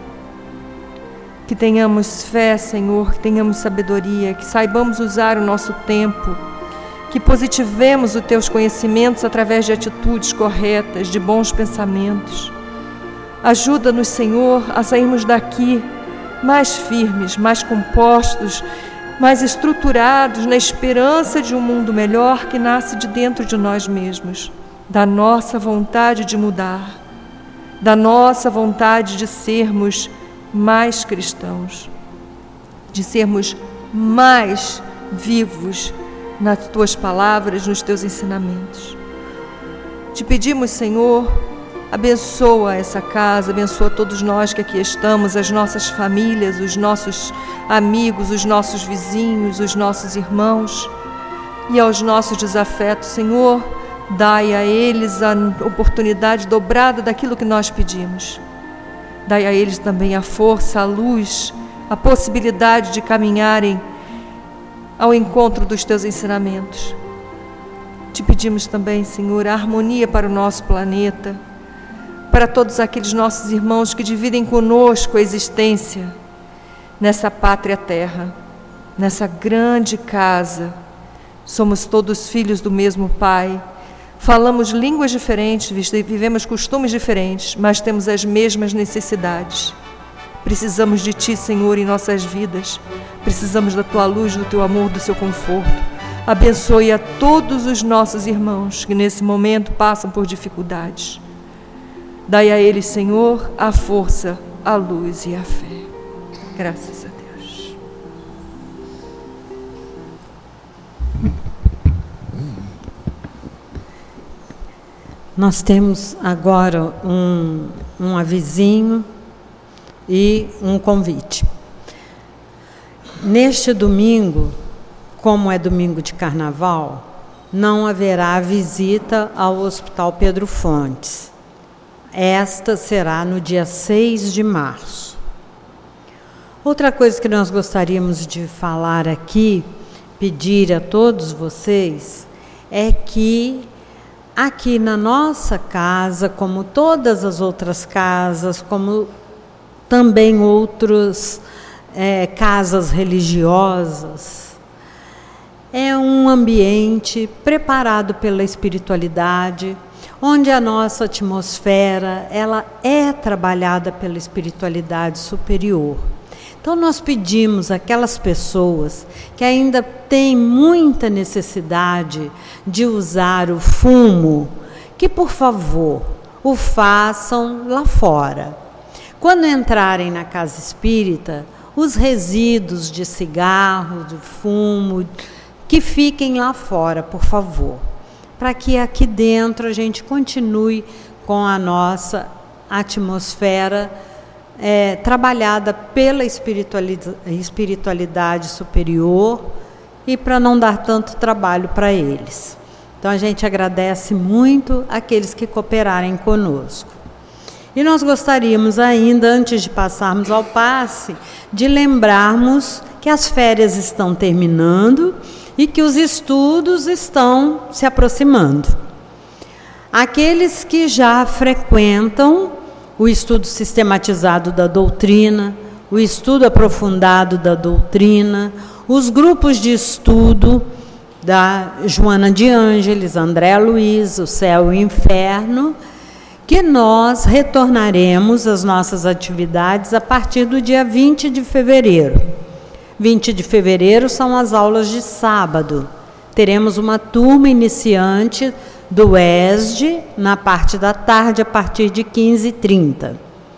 Que tenhamos fé, Senhor, que tenhamos sabedoria, que saibamos usar o nosso tempo, que positivemos os teus conhecimentos através de atitudes corretas, de bons pensamentos. Ajuda-nos, Senhor, a sairmos daqui mais firmes, mais compostos, mais estruturados na esperança de um mundo melhor que nasce de dentro de nós mesmos, da nossa vontade de mudar, da nossa vontade de sermos mais cristãos, de sermos mais vivos nas tuas palavras, nos teus ensinamentos. Te pedimos, Senhor, abençoa essa casa, abençoa todos nós que aqui estamos, as nossas famílias, os nossos amigos, os nossos vizinhos, os nossos irmãos e aos nossos desafetos. Senhor, dai a eles a oportunidade dobrada daquilo que nós pedimos. Dai a eles também a força, a luz, a possibilidade de caminharem ao encontro dos teus ensinamentos. Te pedimos também, Senhor, a harmonia para o nosso planeta, para todos aqueles nossos irmãos que dividem conosco a existência nessa pátria terra, nessa grande casa. Somos todos filhos do mesmo Pai. Falamos línguas diferentes, vivemos costumes diferentes, mas temos as mesmas necessidades. Precisamos de Ti, Senhor, em nossas vidas. Precisamos da Tua luz, do Teu amor, do Seu conforto. Abençoe a todos os nossos irmãos que nesse momento passam por dificuldades. Dai a eles, Senhor, a força, a luz e a fé. Graças a Deus. Nós temos agora um, um avisinho e um convite. Neste domingo, como é domingo de carnaval, não haverá visita ao Hospital Pedro Fontes. Esta será no dia seis de março. Outra coisa que nós gostaríamos de falar aqui pedir a todos vocês é que aqui na nossa casa, como todas as outras casas, como também outras é, casas religiosas, é um ambiente preparado pela espiritualidade, onde a nossa atmosfera ela é trabalhada pela espiritualidade superior. Então nós pedimos àquelas pessoas que ainda têm muita necessidade de usar o fumo, que por favor o façam lá fora. Quando entrarem na casa espírita, os resíduos de cigarro, de fumo, que fiquem lá fora, por favor, para que aqui dentro a gente continue com a nossa atmosfera É, trabalhada pela espiritualidade, espiritualidade superior e para não dar tanto trabalho para eles. Então a gente agradece muito aqueles que cooperarem conosco. E nós gostaríamos ainda, antes de passarmos ao passe, de lembrarmos que as férias estão terminando e que os estudos estão se aproximando. Aqueles que já frequentam o estudo sistematizado da doutrina, o estudo aprofundado da doutrina, os grupos de estudo da Joana de Ângeles, André Luiz, o Céu e o Inferno, que nós retornaremos às nossas atividades a partir do dia vinte de fevereiro. vinte de fevereiro são as aulas de sábado. Teremos uma turma iniciante do E S D, na parte da tarde, a partir de quinze e trinta.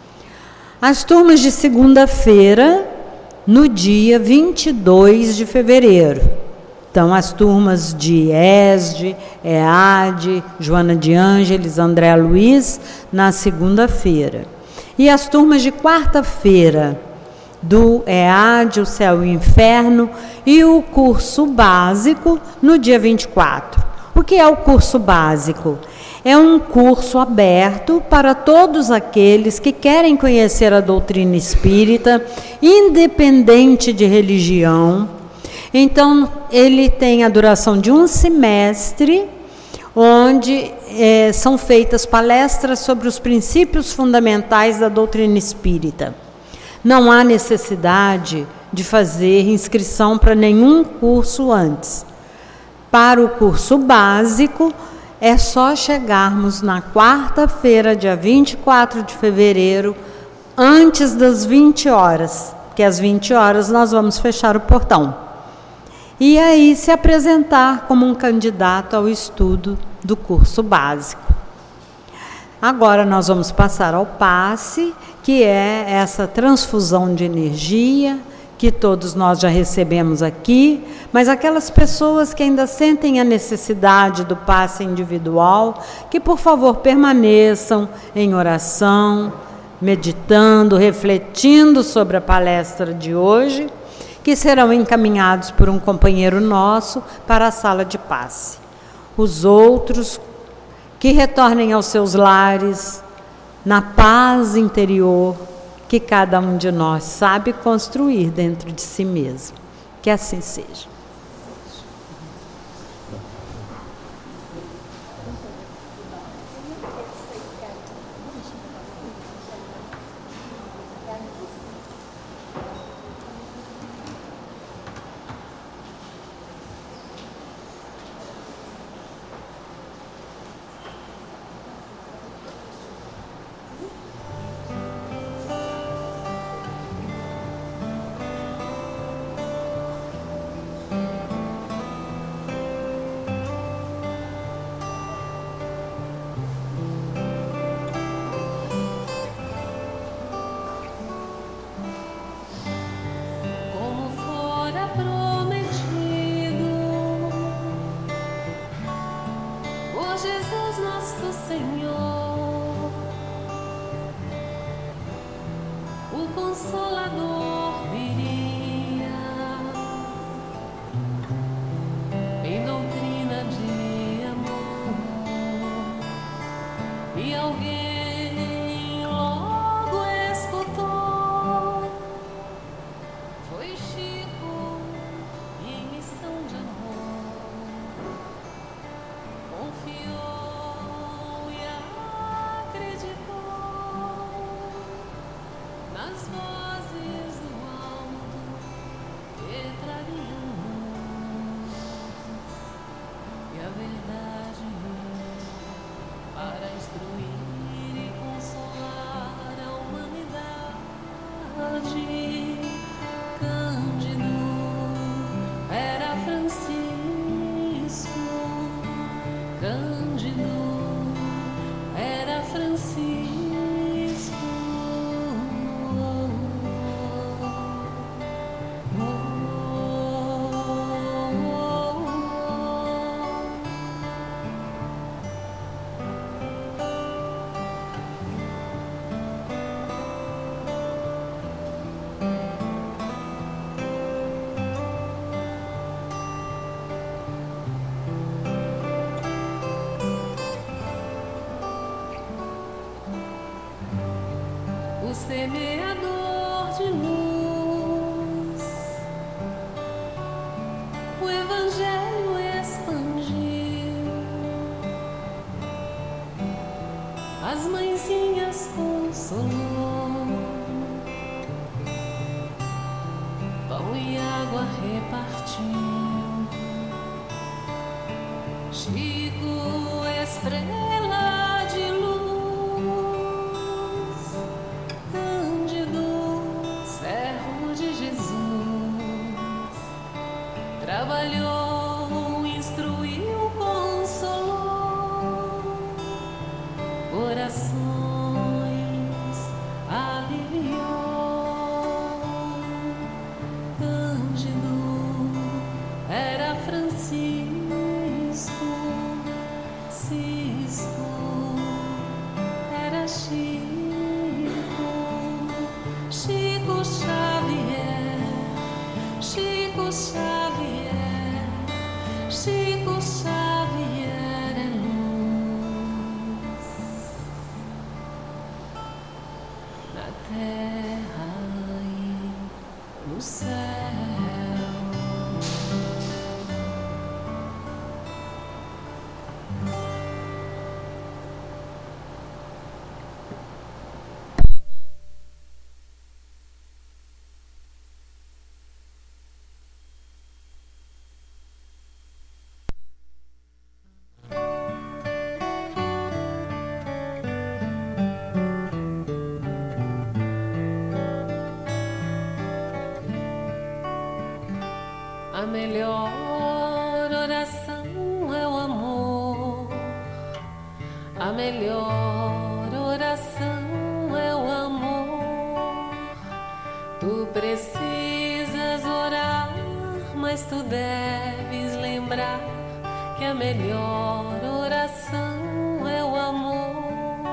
As turmas de segunda-feira, no dia vinte e dois de fevereiro. Então, as turmas de E S D, E A D, Joana de Ângeles, André Luiz, na segunda-feira. E as turmas de quarta-feira, do E A D, o Céu e o Inferno, e o curso básico, no dia vinte e quatro. O que é o curso básico? É um curso aberto para todos aqueles que querem conhecer a doutrina espírita, independente de religião. Então, ele tem a duração de um semestre, onde é, são feitas palestras sobre os princípios fundamentais da doutrina espírita. Não há necessidade de fazer inscrição para nenhum curso antes. Para o curso básico, é só chegarmos na quarta-feira, dia vinte e quatro de fevereiro, antes das vinte horas, que às vinte horas nós vamos fechar o portão. E aí se apresentar como um candidato ao estudo do curso básico. Agora nós vamos passar ao passe, que é essa transfusão de energia, que todos nós já recebemos aqui, mas aquelas pessoas que ainda sentem a necessidade do passe individual, que por favor permaneçam em oração, meditando, refletindo sobre a palestra de hoje, que serão encaminhados por um companheiro nosso para a sala de passe. Os outros que retornem aos seus lares, na paz interior, que cada um de nós sabe construir dentro de si mesmo. Que assim seja. Foi Chico, em missão de semeador de luz, o Evangelho expandiu, as mãezinhas consolou, pão e água repartiu. Chico, estrela de luz, Cândido, servo de Jesus, trabalhou, instruiu, consolou, corações aliviou. Cândido era Francisco, Cisco era Chico, Chico Xavier, Chico Xavier, Chico Xavier é luz na terra e no céu. A melhor oração é o amor, a melhor oração é o amor. Tu precisas orar, mas tu deves lembrar que a melhor oração é o amor.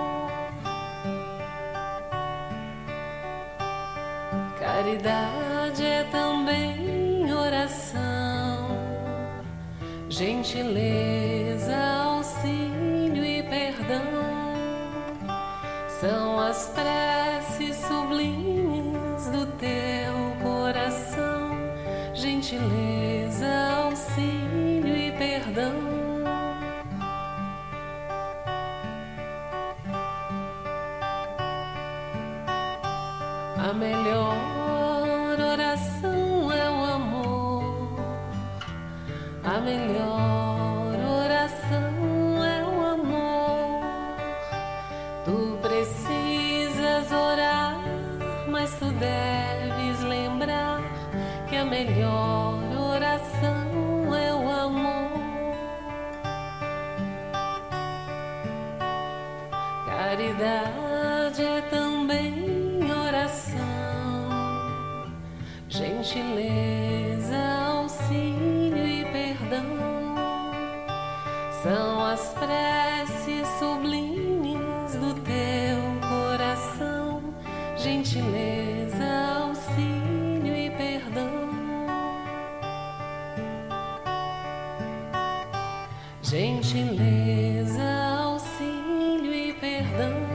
Caridade é também oração, gentileza, auxílio e perdão são as preces sublimes do teu coração. Gentileza, auxílio e perdão. A melhor oração é o amor, a melhor oração é o amor. Tu precisas orar, mas tu deves lembrar que a melhor oração é o amor. Caridade é também oração, gentileza, auxílio e perdão são as preces sublimes do teu coração. Gentileza, auxílio e perdão. Gentileza, auxílio e perdão.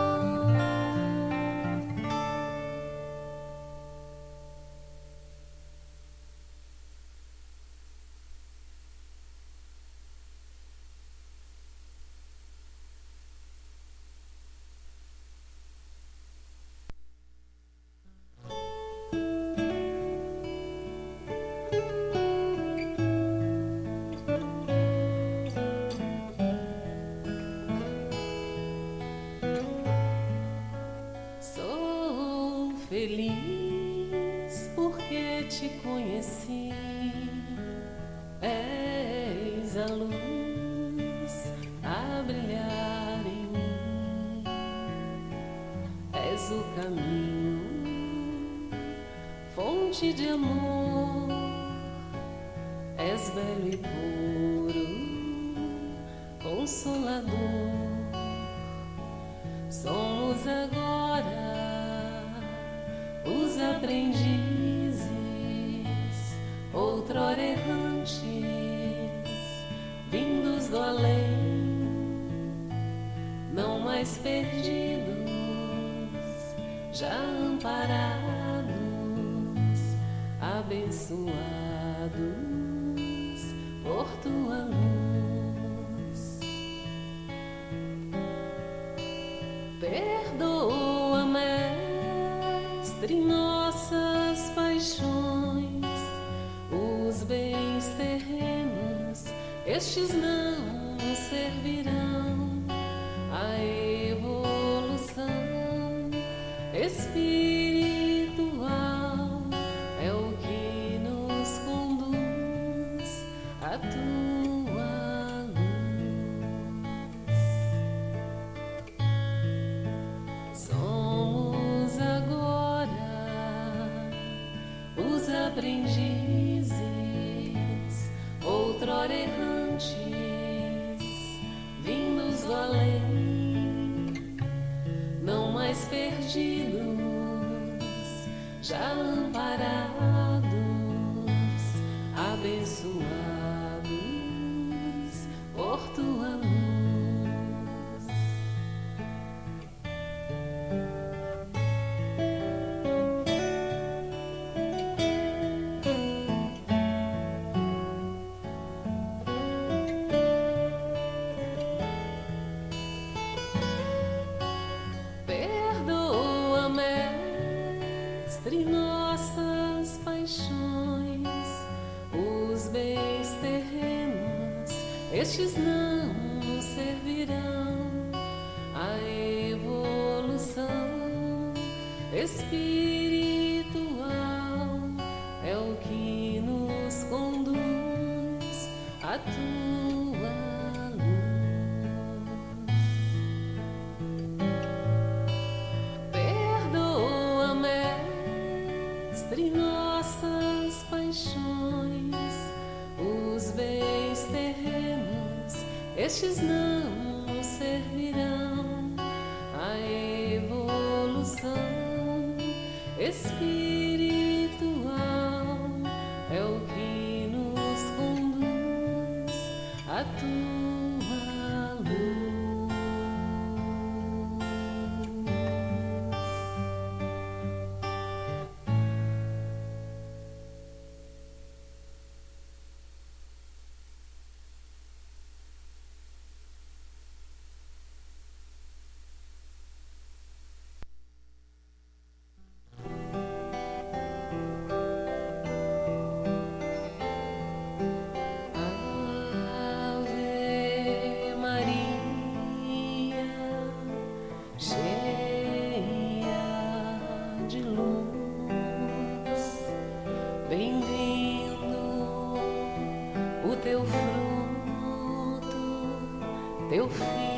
Feliz porque te conheci, és a luz a brilhar em mim, és o caminho, fonte de amor, és belo e puro, consolador. Somos agora os aprendizes, outrora errantes, vindos do além, não mais perdidos, já amparados, abençoados por tua luz. Perdoa, Mestre, nossas paixões, os bens terrenos, estes não nos servirão. A evolução espiritual é o que nos conduz a tua luz. Somos agora os aprendizes, outrora errantes, vindos do além, não mais perdidos, já amparados, abençoados por tua luz. Perdoa, Mestre, nossas paixões, os bens terrenos, estes não nos servirão. A evolução espiritual é o que nos conduz a tua luz. Perdoa, Mestre, nossas paixões, os bens terrenos, estes não nos servirão. A evolução espiritual é o que nos conduz a tua luz. Ave Maria, cheia de luz, bem-vindo o teu fruto, teu filho